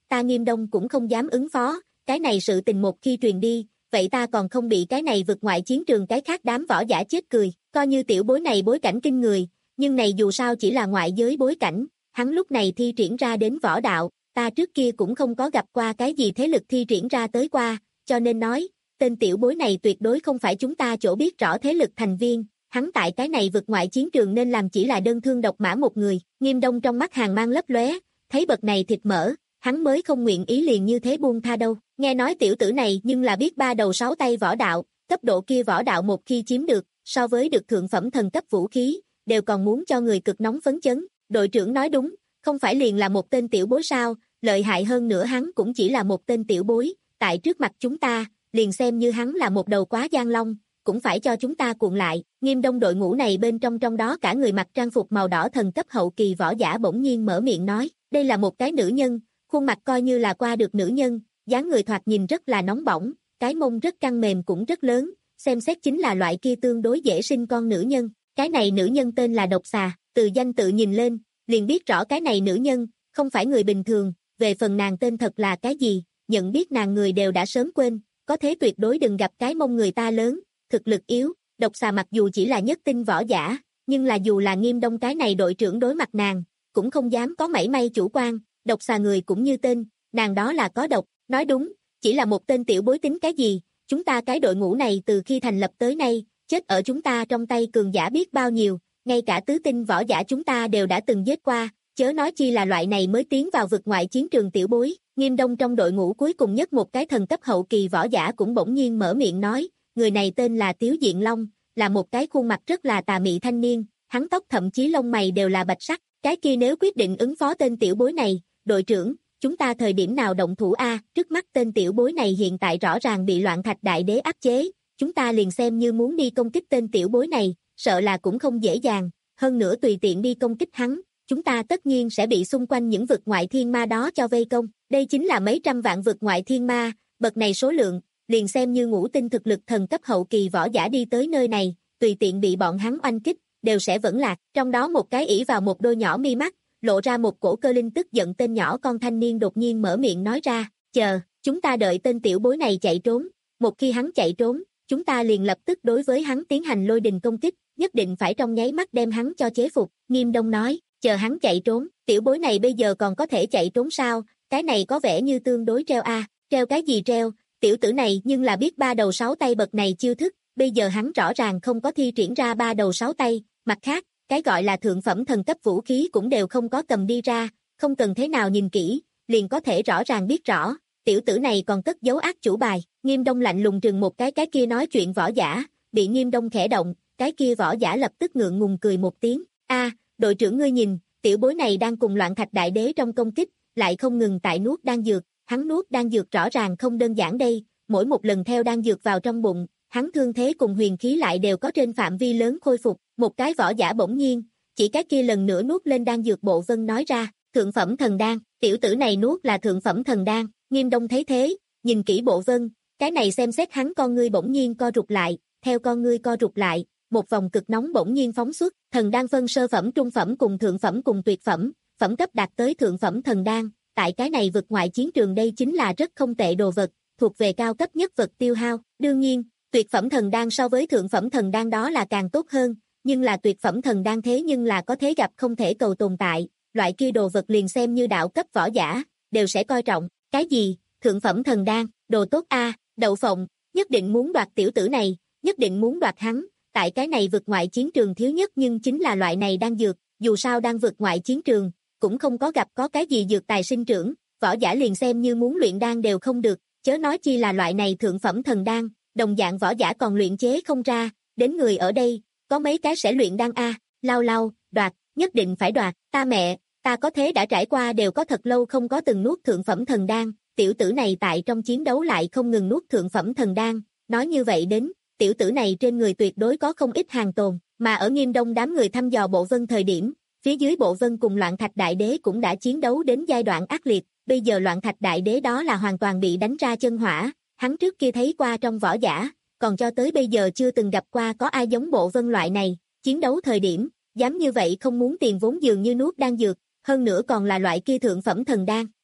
ta Nghiêm Đông cũng không dám ứng phó, cái này sự tình một khi truyền đi, vậy ta còn không bị cái này vượt ngoại chiến trường cái khác đám võ giả chết cười, coi như tiểu bối này bối cảnh kinh người, nhưng này dù sao chỉ là ngoại giới bối cảnh, hắn lúc này thi triển ra đến võ đạo, ta trước kia cũng không có gặp qua cái gì thế lực thi triển ra tới qua, cho nên nói, tên tiểu bối này tuyệt đối không phải chúng ta chỗ biết rõ thế lực thành viên, hắn tại cái này vượt ngoại chiến trường nên làm chỉ là đơn thương độc mã một người, Nghiêm Đông trong mắt hàng mang lấp lóe, thấy bậc này thịt mỡ, hắn mới không nguyện ý liền như thế buông tha đâu, nghe nói tiểu tử này nhưng là biết ba đầu sáu tay võ đạo, cấp độ kia võ đạo một khi chiếm được, so với được thượng phẩm thần cấp vũ khí, đều còn muốn cho người cực nóng phấn chấn, đội trưởng nói đúng, không phải liền là một tên tiểu bối sao, lợi hại hơn nữa hắn cũng chỉ là một tên tiểu bối, tại trước mặt chúng ta, liền xem như hắn là một đầu quá giang long, cũng phải cho chúng ta cuộn lại, Nghiêm Đông đội ngũ này bên trong trong đó cả người mặc trang phục màu đỏ thần cấp hậu kỳ võ giả bỗng nhiên mở miệng nói, đây là một cái nữ nhân, khuôn mặt coi như là qua được nữ nhân, dáng người thoạt nhìn rất là nóng bỏng, cái mông rất căng mềm cũng rất lớn, xem xét chính là loại kia tương đối dễ sinh con nữ nhân, cái này nữ nhân tên là Độc Xà, từ danh tự nhìn lên, liền biết rõ cái này nữ nhân, không phải người bình thường, về phần nàng tên thật là cái gì, nhận biết nàng người đều đã sớm quên, có thế tuyệt đối đừng gặp cái mông người ta lớn, thực lực yếu, Độc Xà mặc dù chỉ là nhất tinh võ giả, nhưng là dù là Nghiêm Đông cái này đội trưởng đối mặt nàng, cũng không dám có mảy may chủ quan, Độc Xà người cũng như tên, nàng đó là có độc, nói đúng, chỉ là một tên tiểu bối tính cái gì, chúng ta cái đội ngũ này từ khi thành lập tới nay, chết ở chúng ta trong tay cường giả biết bao nhiêu, ngay cả tứ tinh võ giả chúng ta đều đã từng giết qua, chớ nói chi là loại này mới tiến vào vực ngoại chiến trường tiểu bối, Nghiêm Đông trong đội ngũ cuối cùng nhất một cái thần cấp hậu kỳ võ giả cũng bỗng nhiên mở miệng nói, người này tên là Tiếu Diện Long, là một cái khuôn mặt rất là tà mị thanh niên, hắn tóc thậm chí lông mày đều là bạch sắc, cái kia nếu quyết định ứng phó tên tiểu bối này, đội trưởng, chúng ta thời điểm nào động thủ a? Trước mắt tên tiểu bối này hiện tại rõ ràng bị Loạn Thạch Đại Đế áp chế, chúng ta liền xem như muốn đi công kích tên tiểu bối này, sợ là cũng không dễ dàng, hơn nữa tùy tiện đi công kích hắn, chúng ta tất nhiên sẽ bị xung quanh những vực ngoại thiên ma đó cho vây công, đây chính là mấy trăm vạn vực ngoại thiên ma, bậc này số lượng, liền xem như ngũ tinh thực lực thần cấp hậu kỳ võ giả đi tới nơi này, tùy tiện bị bọn hắn oanh kích, đều sẽ vẫn lạc, trong đó một cái ỷ vào một đôi nhỏ mi mắt, lộ ra một cổ cơ linh tức giận tên nhỏ con thanh niên đột nhiên mở miệng nói ra, chờ, chúng ta đợi tên tiểu bối này chạy trốn, một khi hắn chạy trốn, chúng ta liền lập tức đối với hắn tiến hành lôi đình công kích, nhất định phải trong nháy mắt đem hắn cho chế phục, Nghiêm Đông nói, chờ hắn chạy trốn, tiểu bối này bây giờ còn có thể chạy trốn sao, cái này có vẻ như tương đối treo a, treo cái gì treo, tiểu tử này nhưng là biết ba đầu sáu tay bậc này chiêu thức, bây giờ hắn rõ ràng không có thi triển ra ba đầu sáu tay, mặt khác, cái gọi là thượng phẩm thần cấp vũ khí cũng đều không có cầm đi ra, không cần thế nào nhìn kỹ, liền có thể rõ ràng biết rõ, tiểu tử này còn cất giấu ác chủ bài, Nghiêm Đông lạnh lùng trừng một cái cái kia nói chuyện võ giả, bị Nghiêm Đông khẽ động, cái kia võ giả lập tức ngượng ngùng cười một tiếng, a, đội trưởng ngươi nhìn, tiểu bối này đang cùng Loạn Thạch Đại Đế trong công kích, lại không ngừng tại nuốt đan dược, hắn nuốt đan dược rõ ràng không đơn giản đây, mỗi một lần theo đan dược vào trong bụng, hắn thương thế cùng huyền khí lại đều có trên phạm vi lớn khôi phục, một cái võ giả bỗng nhiên, chỉ cái kia lần nữa nuốt lên đan dược bộ vân nói ra, thượng phẩm thần đan, tiểu tử này nuốt là thượng phẩm thần đan, Nghiêm Đông thấy thế, nhìn kỹ bộ vân, cái này xem xét hắn con ngươi bỗng nhiên co rụt lại, theo con ngươi co rụt lại, một vòng cực nóng bỗng nhiên phóng xuất, thần đan phân sơ phẩm trung phẩm cùng thượng phẩm cùng tuyệt phẩm, phẩm cấp đạt tới thượng phẩm thần đan, tại cái này vực ngoại chiến trường đây chính là rất không tệ đồ vật, thuộc về cao cấp nhất vật tiêu hao, đương nhiên, tuyệt phẩm thần đan so với thượng phẩm thần đan đó là càng tốt hơn, nhưng là tuyệt phẩm thần đan thế nhưng là có thế gặp không thể cầu tồn tại, loại kia đồ vật liền xem như đạo cấp võ giả, đều sẽ coi trọng, cái gì, thượng phẩm thần đan, đồ tốt a, đậu phộng, nhất định muốn đoạt tiểu tử này, nhất định muốn đoạt hắn, tại cái này vực ngoại chiến trường thiếu nhất nhưng chính là loại này đan dược, dù sao đang vực ngoại chiến trường, cũng không có gặp có cái gì dược tài sinh trưởng, võ giả liền xem như muốn luyện đan đều không được, chớ nói chi là loại này thượng phẩm thần đan, đồng dạng võ giả còn luyện chế không ra, đến người ở đây, có mấy cái sẽ luyện đan a, lau lau, đoạt, nhất định phải đoạt, ta mẹ, ta có thế đã trải qua đều có thật lâu không có từng nuốt thượng phẩm thần đan, tiểu tử này tại trong chiến đấu lại không ngừng nuốt thượng phẩm thần đan, nói như vậy đến, tiểu tử này trên người tuyệt đối có không ít hàng tồn, mà ở Nghiêm Đông đám người thăm dò bộ vân thời điểm, phía dưới bộ vân cùng Loạn Thạch Đại Đế cũng đã chiến đấu đến giai đoạn ác liệt, bây giờ Loạn Thạch Đại Đế đó là hoàn toàn bị đánh ra chân hỏa, hắn trước kia thấy qua trong võ giả, còn cho tới bây giờ chưa từng gặp qua có ai giống bộ vân loại này, chiến đấu thời điểm, dám như vậy không muốn tiền vốn dường như nuốt đan dược, hơn nữa còn là loại kia thượng phẩm thần đan,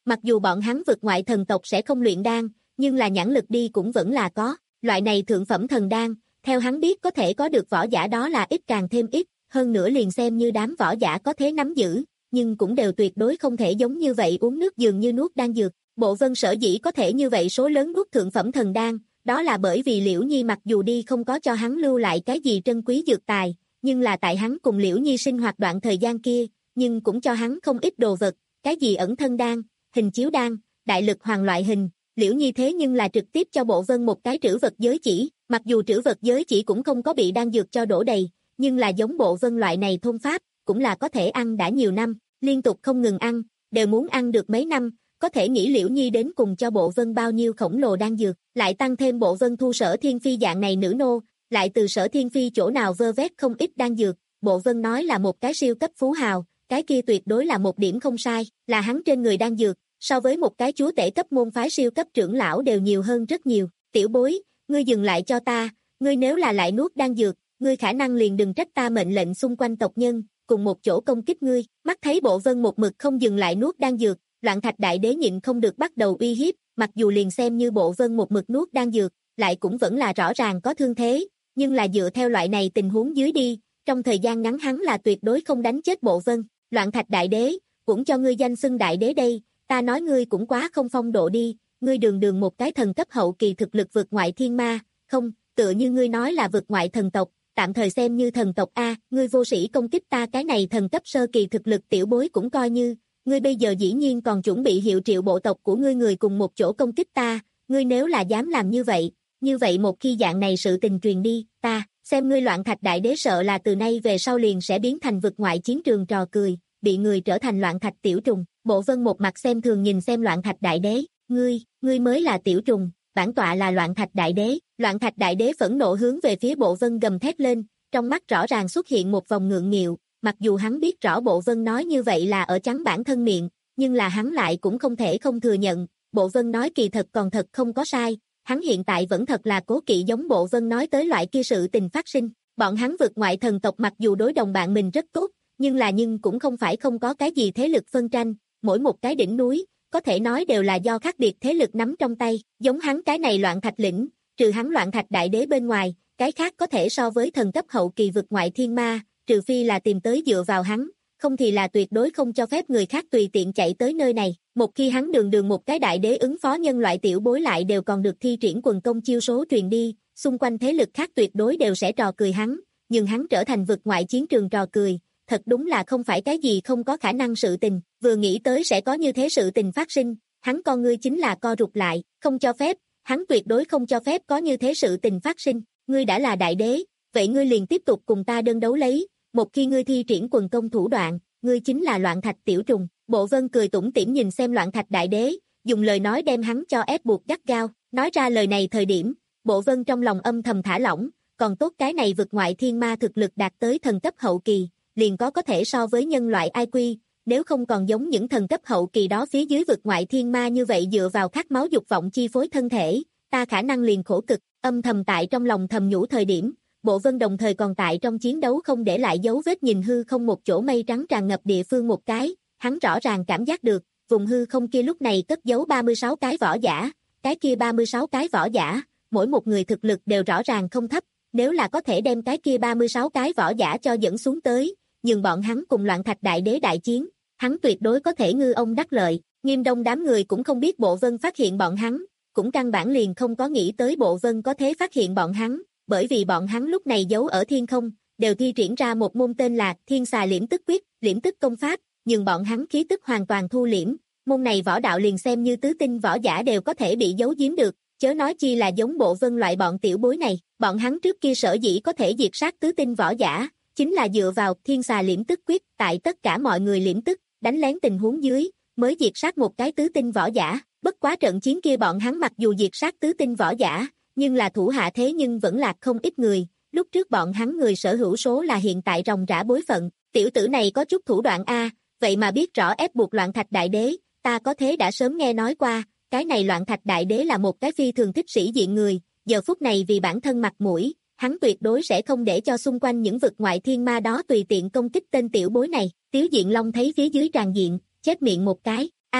Mặc dù bọn hắn vực ngoại thần tộc sẽ không luyện đan, nhưng là nhãn lực đi cũng vẫn là có. Loại này thượng phẩm thần đan, theo hắn biết có thể có được võ giả đó là ít càng thêm ít, hơn nữa liền xem như đám võ giả có thế nắm giữ, nhưng cũng đều tuyệt đối không thể giống như vậy uống nước dường như nuốt đan dược. Bộ Vân sở dĩ có thể như vậy số lớn nuốt thượng phẩm thần đan, đó là bởi vì Liễu Nhi mặc dù đi không có cho hắn lưu lại cái gì trân quý dược tài, nhưng là tại hắn cùng Liễu Nhi sinh hoạt đoạn thời gian kia, nhưng cũng cho hắn không ít đồ vật, cái gì ẩn thân đan, hình chiếu đan, đại lực hoàng loại hình. Liễu Nhi thế nhưng là trực tiếp cho Bộ Vân một cái trữ vật giới chỉ, mặc dù trữ vật giới chỉ cũng không có bị đan dược cho đổ đầy, nhưng là giống Bộ Vân loại này thôn pháp, cũng là có thể ăn đã nhiều năm, liên tục không ngừng ăn, đều muốn ăn được mấy năm, có thể nghĩ Liễu Nhi đến cùng cho Bộ Vân bao nhiêu khổng lồ đan dược, lại tăng thêm Bộ Vân thu Sở Thiên Phi dạng này nữ nô, lại từ Sở Thiên Phi chỗ nào vơ vét không ít đan dược, Bộ Vân nói là một cái siêu cấp phú hào, cái kia tuyệt đối là một điểm không sai, là hắn trên người đan dược, so với một cái chúa tể cấp môn phái siêu cấp trưởng lão đều nhiều hơn rất nhiều. Tiểu bối, ngươi dừng lại cho ta, ngươi nếu là lại nuốt đan dược, ngươi khả năng liền đừng trách ta mệnh lệnh xung quanh tộc nhân, cùng một chỗ công kích ngươi. Mắt thấy Bộ Vân một mực không dừng lại nuốt đan dược, Loạn Thạch Đại Đế nhịn không được bắt đầu uy hiếp, mặc dù liền xem như Bộ Vân một mực nuốt đan dược, lại cũng vẫn là rõ ràng có thương thế, nhưng là dựa theo loại này tình huống dưới đi, trong thời gian ngắn hắn là tuyệt đối không đánh chết Bộ Vân. Loạn Thạch Đại Đế, cũng cho ngươi danh xưng Đại Đế đây, ta nói ngươi cũng quá không phong độ đi, ngươi đường đường một cái thần cấp hậu kỳ thực lực vượt ngoại thiên ma, không, tựa như ngươi nói là vượt ngoại thần tộc, tạm thời xem như thần tộc A, ngươi vô sĩ công kích ta cái này thần cấp sơ kỳ thực lực tiểu bối cũng coi như, ngươi bây giờ dĩ nhiên còn chuẩn bị hiệu triệu bộ tộc của ngươi người cùng một chỗ công kích ta, ngươi nếu là dám làm như vậy, như vậy một khi dạng này sự tình truyền đi, ta, xem ngươi Loạn Thạch Đại Đế sợ là từ nay về sau liền sẽ biến thành vực ngoại chiến trường trò cười, bị người trở thành Loạn Thạch tiểu trùng. Bộ Vân một mặt xem thường nhìn xem Loạn Thạch Đại Đế, ngươi, ngươi mới là tiểu trùng, bản tọa là Loạn Thạch Đại Đế. Loạn Thạch Đại Đế phẫn nộ hướng về phía Bộ Vân gầm thét lên, trong mắt rõ ràng xuất hiện một vòng ngượng nghịu, mặc dù hắn biết rõ Bộ Vân nói như vậy là ở trắng bản thân miệng, nhưng là hắn lại cũng không thể không thừa nhận, Bộ Vân nói kỳ thật còn thật không có sai, hắn hiện tại vẫn thật là cố kỵ giống Bộ Vân nói tới loại kia sự tình phát sinh, bọn hắn vượt ngoại thần tộc mặc dù đối đồng bạn mình rất tốt, nhưng là nhưng cũng không phải không có cái gì thế lực phân tranh, mỗi một cái đỉnh núi, có thể nói đều là do khác biệt thế lực nắm trong tay, giống hắn cái này Loạn Thạch lĩnh, trừ hắn Loạn Thạch Đại Đế bên ngoài, cái khác có thể so với thần cấp hậu kỳ vực ngoại thiên ma, trừ phi là tìm tới dựa vào hắn, không thì là tuyệt đối không cho phép người khác tùy tiện chạy tới nơi này, một khi hắn đường đường một cái đại đế ứng phó nhân loại tiểu bối lại đều còn được thi triển quần công chiêu số truyền đi, xung quanh thế lực khác tuyệt đối đều sẽ trò cười hắn, nhưng hắn trở thành vực ngoại chiến trường trò cười, thật đúng là không phải cái gì không có khả năng sự tình, vừa nghĩ tới sẽ có như thế sự tình phát sinh, hắn con ngươi chính là co rụt lại, không cho phép, hắn tuyệt đối không cho phép có như thế sự tình phát sinh, ngươi đã là đại đế, vậy ngươi liền tiếp tục cùng ta đơn đấu lấy, một khi ngươi thi triển quần công thủ đoạn, ngươi chính là Loạn Thạch tiểu trùng. Bộ Vân cười tủm tỉm nhìn xem Loạn Thạch Đại Đế, dùng lời nói đem hắn cho ép buộc gắt gao, nói ra lời này thời điểm, Bộ Vân trong lòng âm thầm thả lỏng, còn tốt cái này vực ngoại thiên ma thực lực đạt tới thần cấp hậu kỳ, liền có có thể so với nhân loại i kiu, nếu không còn giống những thần cấp hậu kỳ đó phía dưới vực ngoại thiên ma như vậy dựa vào khát máu dục vọng chi phối thân thể, ta khả năng liền khổ cực, âm thầm tại trong lòng thầm nhủ thời điểm, Bộ Vân đồng thời còn tại trong chiến đấu không để lại dấu vết nhìn hư không một chỗ mây trắng tràn ngập địa phương một cái, hắn rõ ràng cảm giác được, vùng hư không kia lúc này cất giấu ba mươi sáu cái võ giả, cái kia ba mươi sáu cái võ giả, mỗi một người thực lực đều rõ ràng không thấp, nếu là có thể đem cái kia ba mươi sáu cái võ giả cho dẫn xuống tới, nhưng bọn hắn cùng Loạn Thạch Đại Đế đại chiến, hắn tuyệt đối có thể ngư ông đắc lợi. Nghiêm Đông đám người cũng không biết Bộ Vân phát hiện bọn hắn, cũng căn bản liền không có nghĩ tới Bộ Vân có thể phát hiện bọn hắn, bởi vì bọn hắn lúc này giấu ở thiên không, đều thi triển ra một môn tên là Thiên Xà Liễm Tức Quyết, liễm tức công pháp, nhưng bọn hắn khí tức hoàn toàn thu liễm, môn này võ đạo liền xem như tứ tinh võ giả đều có thể bị giấu giếm được, chớ nói chi là giống Bộ Vân loại bọn tiểu bối này, bọn hắn trước kia sở dĩ có thể diệt sát tứ tinh võ giả, chính là dựa vào Thiên Xà Liễm Tức Quyết, tại tất cả mọi người liễm tức, đánh lén tình huống dưới, mới diệt sát một cái tứ tinh võ giả, bất quá trận chiến kia bọn hắn mặc dù diệt sát tứ tinh võ giả, nhưng là thủ hạ thế nhưng vẫn lạc không ít người, lúc trước bọn hắn người sở hữu số là hiện tại ròng rã bối phận, tiểu tử này có chút thủ đoạn a, vậy mà biết rõ ép buộc Loạn Thạch Đại Đế, ta có thế đã sớm nghe nói qua, cái này Loạn Thạch Đại Đế là một cái phi thường thích sĩ diện người, giờ phút này vì bản thân mặt mũi, hắn tuyệt đối sẽ không để cho xung quanh những vực ngoại thiên ma đó tùy tiện công kích tên tiểu bối này. Tiếu Diện Long thấy phía dưới tràn diện, chép miệng một cái, a,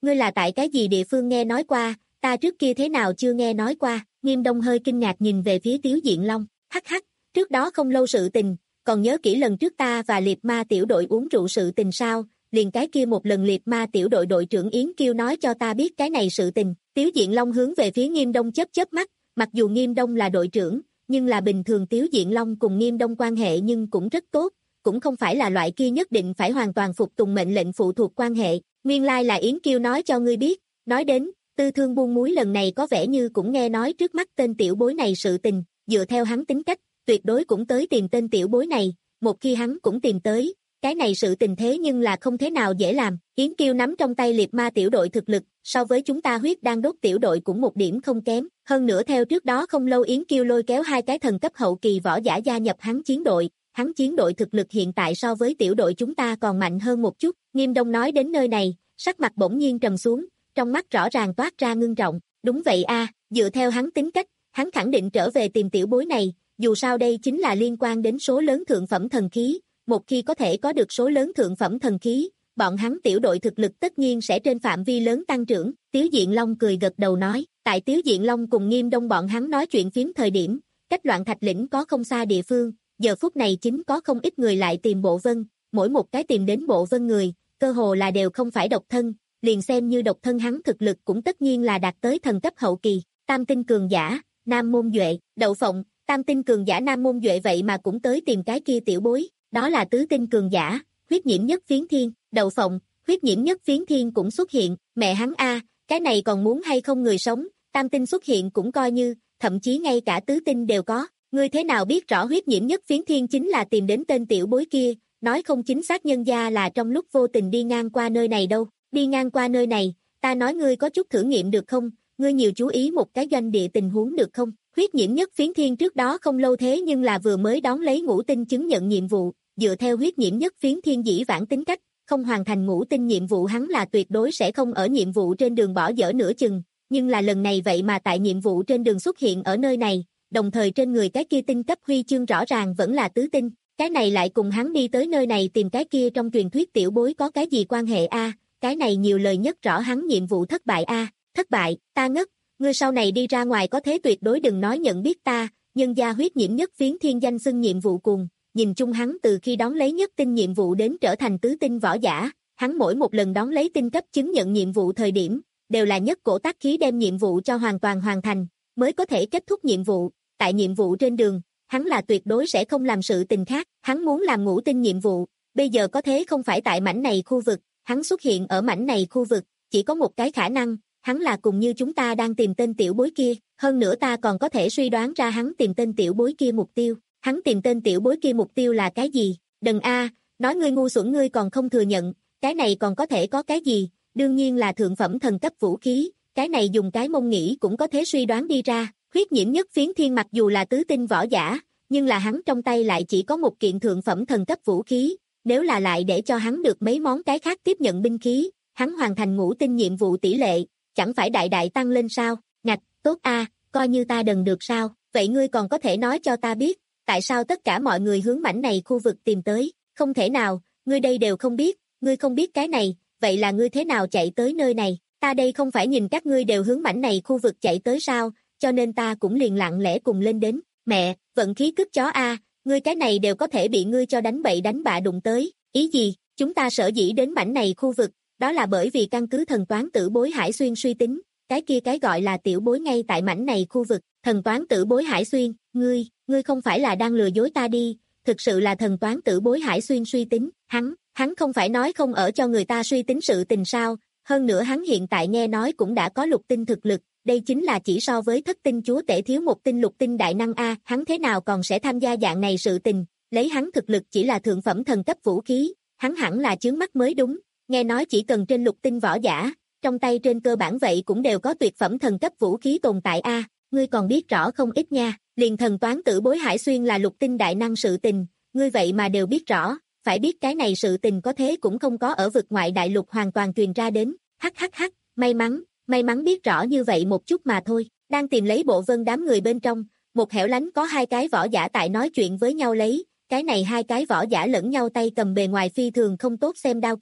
ngươi là tại cái gì địa phương nghe nói qua, ta trước kia thế nào chưa nghe nói qua, Nghiêm Đông hơi kinh ngạc nhìn về phía Tiếu Diện Long, hắc hắc, trước đó không lâu sự tình, còn nhớ kỹ lần trước ta và liệt ma tiểu đội uống rượu sự tình sao, liền cái kia một lần liệt ma tiểu đội đội trưởng Yến Kiêu nói cho ta biết cái này sự tình, Tiếu Diện Long hướng về phía Nghiêm Đông chớp chớp mắt, mặc dù Nghiêm Đông là đội trưởng, nhưng là bình thường Tiếu Diện Long cùng Nghiêm Đông quan hệ nhưng cũng rất tốt, cũng không phải là loại kia nhất định phải hoàn toàn phục tùng mệnh lệnh phụ thuộc quan hệ, nguyên lai là Yến Kiêu nói cho ngươi biết, nói đến, Tư Thương buôn muối lần này có vẻ như cũng nghe nói trước mắt tên tiểu bối này sự tình, dựa theo hắn tính cách, tuyệt đối cũng tới tìm tên tiểu bối này, một khi hắn cũng tìm tới, cái này sự tình thế nhưng là không thế nào dễ làm, Yến Kiêu nắm trong tay liệt ma tiểu đội thực lực, so với chúng ta huyết đang đốt tiểu đội cũng một điểm không kém, hơn nữa theo trước đó không lâu Yến Kiêu lôi kéo hai cái thần cấp hậu kỳ võ giả gia nhập hắn chiến đội, hắn chiến đội thực lực hiện tại so với tiểu đội chúng ta còn mạnh hơn một chút, Nghiêm Đông nói đến nơi này, sắc mặt bỗng nhiên trầm xuống, trong mắt rõ ràng toát ra ngưng trọng, đúng vậy a, dựa theo hắn tính cách, hắn khẳng định trở về tìm tiểu bối này, dù sao đây chính là liên quan đến số lớn thượng phẩm thần khí, một khi có thể có được số lớn thượng phẩm thần khí, bọn hắn tiểu đội thực lực tất nhiên sẽ trên phạm vi lớn tăng trưởng, Tiếu Diện Long cười gật đầu nói, tại Tiếu Diện Long cùng Nghiêm Đông bọn hắn nói chuyện phím thời điểm, cách Loạn Thạch lĩnh có không xa địa phương, giờ phút này chính có không ít người lại tìm Bộ Vân, mỗi một cái tìm đến Bộ Vân người, cơ hồ là đều không phải độc thân, liền xem như độc thân hắn thực lực cũng tất nhiên là đạt tới thần cấp hậu kỳ, tam tinh cường giả, Nam Môn Duệ, Đậu Phộng, tam tinh cường giả Nam Môn Duệ vậy mà cũng tới tìm cái kia tiểu bối, đó là tứ tinh cường giả, Huyết Nhiễm Nhất Phiến Thiên, Đậu Phộng, Huyết Nhiễm Nhất Phiến Thiên cũng xuất hiện, mẹ hắn a, cái này còn muốn hay không người sống, tam tinh xuất hiện cũng coi như, thậm chí ngay cả tứ tinh đều có, ngươi thế nào biết rõ Huyết Nhiễm Nhất Phiến Thiên chính là tìm đến tên tiểu bối kia, nói không chính xác nhân gia là trong lúc vô tình đi ngang qua nơi này đâu, đi ngang qua nơi này, ta nói ngươi có chút thử nghiệm được không, ngươi nhiều chú ý một cái doanh địa tình huống được không, Huyết Nhiễm Nhất Phiến Thiên trước đó không lâu thế nhưng là vừa mới đón lấy ngũ tinh chứng nhận nhiệm vụ, dựa theo Huyết Nhiễm Nhất Phiến Thiên dĩ vãng tính cách, không hoàn thành ngũ tinh nhiệm vụ hắn là tuyệt đối sẽ không ở nhiệm vụ trên đường bỏ dở nửa chừng, nhưng là lần này vậy mà tại nhiệm vụ trên đường xuất hiện ở nơi này, đồng thời trên người cái kia tinh cấp huy chương rõ ràng vẫn là tứ tinh, cái này lại cùng hắn đi tới nơi này tìm cái kia trong truyền thuyết tiểu bối có cái gì quan hệ a, cái này nhiều lời nhất rõ hắn nhiệm vụ thất bại a, thất bại, ta ngất, ngươi sau này đi ra ngoài có thế tuyệt đối đừng nói nhận biết ta, nhân gia Huyết Nhiễm Nhất Phiến Thiên danh xưng nhiệm vụ cùng, nhìn chung hắn từ khi đón lấy nhất tinh nhiệm vụ đến trở thành tứ tinh võ giả, hắn mỗi một lần đón lấy tinh cấp chứng nhận nhiệm vụ thời điểm, đều là nhất cổ tác khí đem nhiệm vụ cho hoàn toàn hoàn thành, mới có thể kết thúc nhiệm vụ, tại nhiệm vụ trên đường, hắn là tuyệt đối sẽ không làm sự tình khác, hắn muốn làm ngũ tinh nhiệm vụ, bây giờ có thế không phải tại mảnh này khu vực, hắn xuất hiện ở mảnh này khu vực, chỉ có một cái khả năng, hắn là cùng như chúng ta đang tìm tên tiểu bối kia, hơn nữa ta còn có thể suy đoán ra hắn tìm tên tiểu bối kia mục tiêu, hắn tìm tên tiểu bối kia mục tiêu là cái gì, đừng a, nói ngươi ngu xuẩn ngươi còn không thừa nhận, cái này còn có thể có cái gì, đương nhiên là thượng phẩm thần cấp vũ khí, cái này dùng cái mông nghĩ cũng có thể suy đoán đi ra, Huyết Nhiễm Nhất Phiến Thiên mặc dù là tứ tinh võ giả, nhưng là hắn trong tay lại chỉ có một kiện thượng phẩm thần cấp vũ khí, nếu là lại để cho hắn được mấy món cái khác tiếp nhận binh khí, hắn hoàn thành ngũ tinh nhiệm vụ tỷ lệ, chẳng phải đại đại tăng lên sao, ngạch, tốt a, coi như ta đần được sao, vậy ngươi còn có thể nói cho ta biết, tại sao tất cả mọi người hướng mảnh này khu vực tìm tới, không thể nào, ngươi đây đều không biết, ngươi không biết cái này, vậy là ngươi thế nào chạy tới nơi này, ta đây không phải nhìn các ngươi đều hướng mảnh này khu vực chạy tới sao, cho nên ta cũng liền lặng lẽ cùng lên đến, mẹ, vận khí cướp chó a, ngươi cái này đều có thể bị ngươi cho đánh bậy đánh bạ đụng tới, ý gì, chúng ta sở dĩ đến mảnh này khu vực, đó là bởi vì căn cứ thần toán tử bối Hải Xuyên suy tính, cái kia cái gọi là tiểu bối ngay tại mảnh này khu vực, thần toán tử bối Hải Xuyên, ngươi, ngươi không phải là đang lừa dối ta đi, thực sự là thần toán tử bối Hải Xuyên suy tính, hắn, hắn không phải nói không ở cho người ta suy tính sự tình sao, hơn nữa hắn hiện tại nghe nói cũng đã có lục tinh thực lực, đây chính là chỉ so với thất tinh chúa tể thiếu một tinh lục tinh đại năng a, hắn thế nào còn sẽ tham gia dạng này sự tình, lấy hắn thực lực chỉ là thượng phẩm thần cấp vũ khí, hắn hẳn là chướng mắt mới đúng, nghe nói chỉ cần trên lục tinh võ giả, trong tay trên cơ bản vậy cũng đều có tuyệt phẩm thần cấp vũ khí tồn tại a, ngươi còn biết rõ không ít nha, liền thần toán tử bối Hải Xuyên là lục tinh đại năng sự tình, ngươi vậy mà đều biết rõ, phải biết cái này sự tình có thế cũng không có ở vực ngoại đại lục hoàn toàn truyền ra đến, hắc hắc hắc, may mắn, may mắn biết rõ như vậy một chút mà thôi, đang tìm lấy Bộ Vân đám người bên trong, một hẻo lánh có hai cái võ giả tại nói chuyện với nhau lấy, cái này hai cái võ giả lẫn nhau tay cầm bề ngoài phi thường không tốt xem đao kiếm,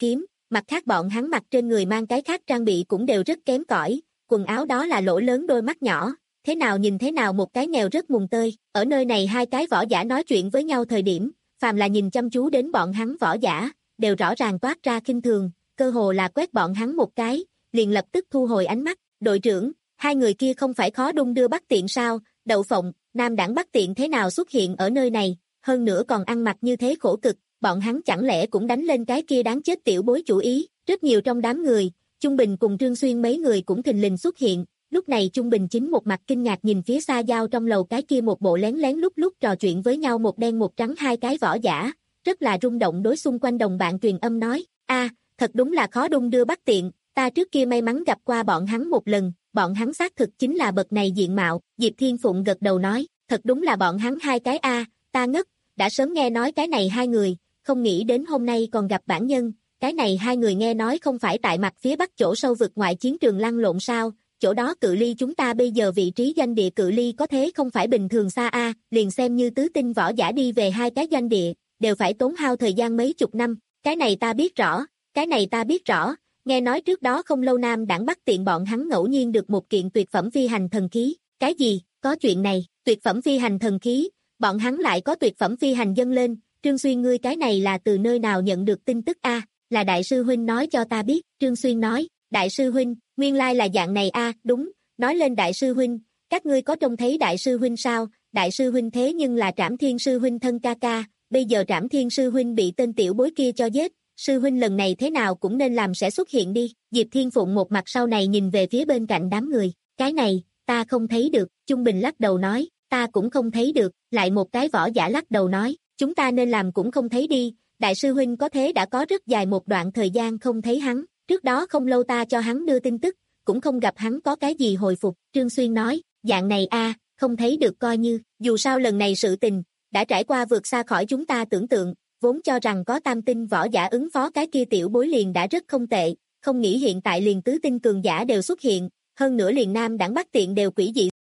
mặt khác bọn hắn mặc trên người mang cái khác trang bị cũng đều rất kém cỏi, quần áo đó là lỗ lớn đôi mắt nhỏ, thế nào nhìn thế nào một cái nghèo rất mùng tơi. Ở nơi này hai cái võ giả nói chuyện với nhau thời điểm, phàm là nhìn chăm chú đến bọn hắn võ giả, đều rõ ràng toát ra khinh thường, cơ hồ là quét bọn hắn một cái, liền lập tức thu hồi ánh mắt. Đội trưởng, hai người kia không phải khó đung đưa bắt tiện sao? Đậu phộng, nam đảng bắt tiện thế nào xuất hiện ở nơi này, hơn nữa còn ăn mặc như thế khổ cực, bọn hắn chẳng lẽ cũng đánh lên cái kia đáng chết tiểu bối chủ ý. Rất nhiều trong đám người, Trung Bình cùng Trương Xuyên mấy người cũng thình lình xuất hiện, lúc này Trung Bình chính một mặt kinh ngạc nhìn phía xa giao trong lầu cái kia một bộ lén lén lúc lúc trò chuyện với nhau một đen một trắng hai cái võ giả, rất là rung động đối xung quanh đồng bạn truyền âm nói, a, thật đúng là khó đung đưa bắt tiện, ta trước kia may mắn gặp qua bọn hắn một lần, bọn hắn xác thực chính là bậc này diện mạo. Diệp Thiên Phụng gật đầu nói, thật đúng là bọn hắn hai cái a, ta ngất, đã sớm nghe nói cái này hai người, không nghĩ đến hôm nay còn gặp bản nhân. Cái này hai người nghe nói không phải tại mặt phía bắc chỗ sâu vực ngoại chiến trường lăn lộn sao, chỗ đó cự ly chúng ta bây giờ vị trí doanh địa cự ly có thế không phải bình thường xa a, liền xem như tứ tinh võ giả đi về hai cái doanh địa, đều phải tốn hao thời gian mấy chục năm. Cái này ta biết rõ, cái này ta biết rõ, nghe nói trước đó không lâu nam đảng bắt tiện bọn hắn ngẫu nhiên được một kiện tuyệt phẩm phi hành thần khí. Cái gì, có chuyện này, tuyệt phẩm phi hành thần khí, bọn hắn lại có tuyệt phẩm phi hành dâng lên. Trương Xuyên ngươi cái này là từ nơi nào nhận được tin tức a? Là đại sư huynh nói cho ta biết. Trương Xuyên nói, đại sư huynh, nguyên lai là dạng này a, đúng, nói lên đại sư huynh, các ngươi có trông thấy đại sư huynh sao? Đại sư huynh thế nhưng là Trảm Thiên sư huynh thân ca ca, bây giờ Trảm Thiên sư huynh bị tên tiểu bối kia cho giết, sư huynh lần này thế nào cũng nên làm sẽ xuất hiện đi. Diệp Thiên Phụng một mặt sau này nhìn về phía bên cạnh đám người, cái này, ta không thấy được. Trung Bình lắc đầu nói, ta cũng không thấy được. Lại một cái võ giả lắc đầu nói, chúng ta nên làm cũng không thấy đi, đại sư huynh có thế đã có rất dài một đoạn thời gian không thấy hắn, trước đó không lâu ta cho hắn đưa tin tức, cũng không gặp hắn có cái gì hồi phục. Trương Xuyên nói, dạng này a, không thấy được coi như, dù sao lần này sự tình, đã trải qua vượt xa khỏi chúng ta tưởng tượng, vốn cho rằng có tam tinh võ giả ứng phó cái kia tiểu bối liền đã rất không tệ, không nghĩ hiện tại liền tứ tinh cường giả đều xuất hiện, hơn nữa liền nam đảng bắt tiện đều quỷ dị.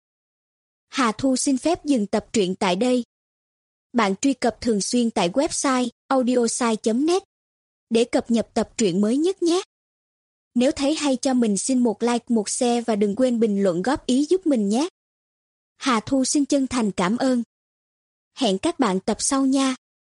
Hà Thu xin phép dừng tập truyện tại đây. Bạn truy cập thường xuyên tại website audiosai chấm net để cập nhật tập truyện mới nhất nhé. Nếu thấy hay cho mình xin một like, một share và đừng quên bình luận góp ý giúp mình nhé. Hà Thu xin chân thành cảm ơn. Hẹn các bạn tập sau nha.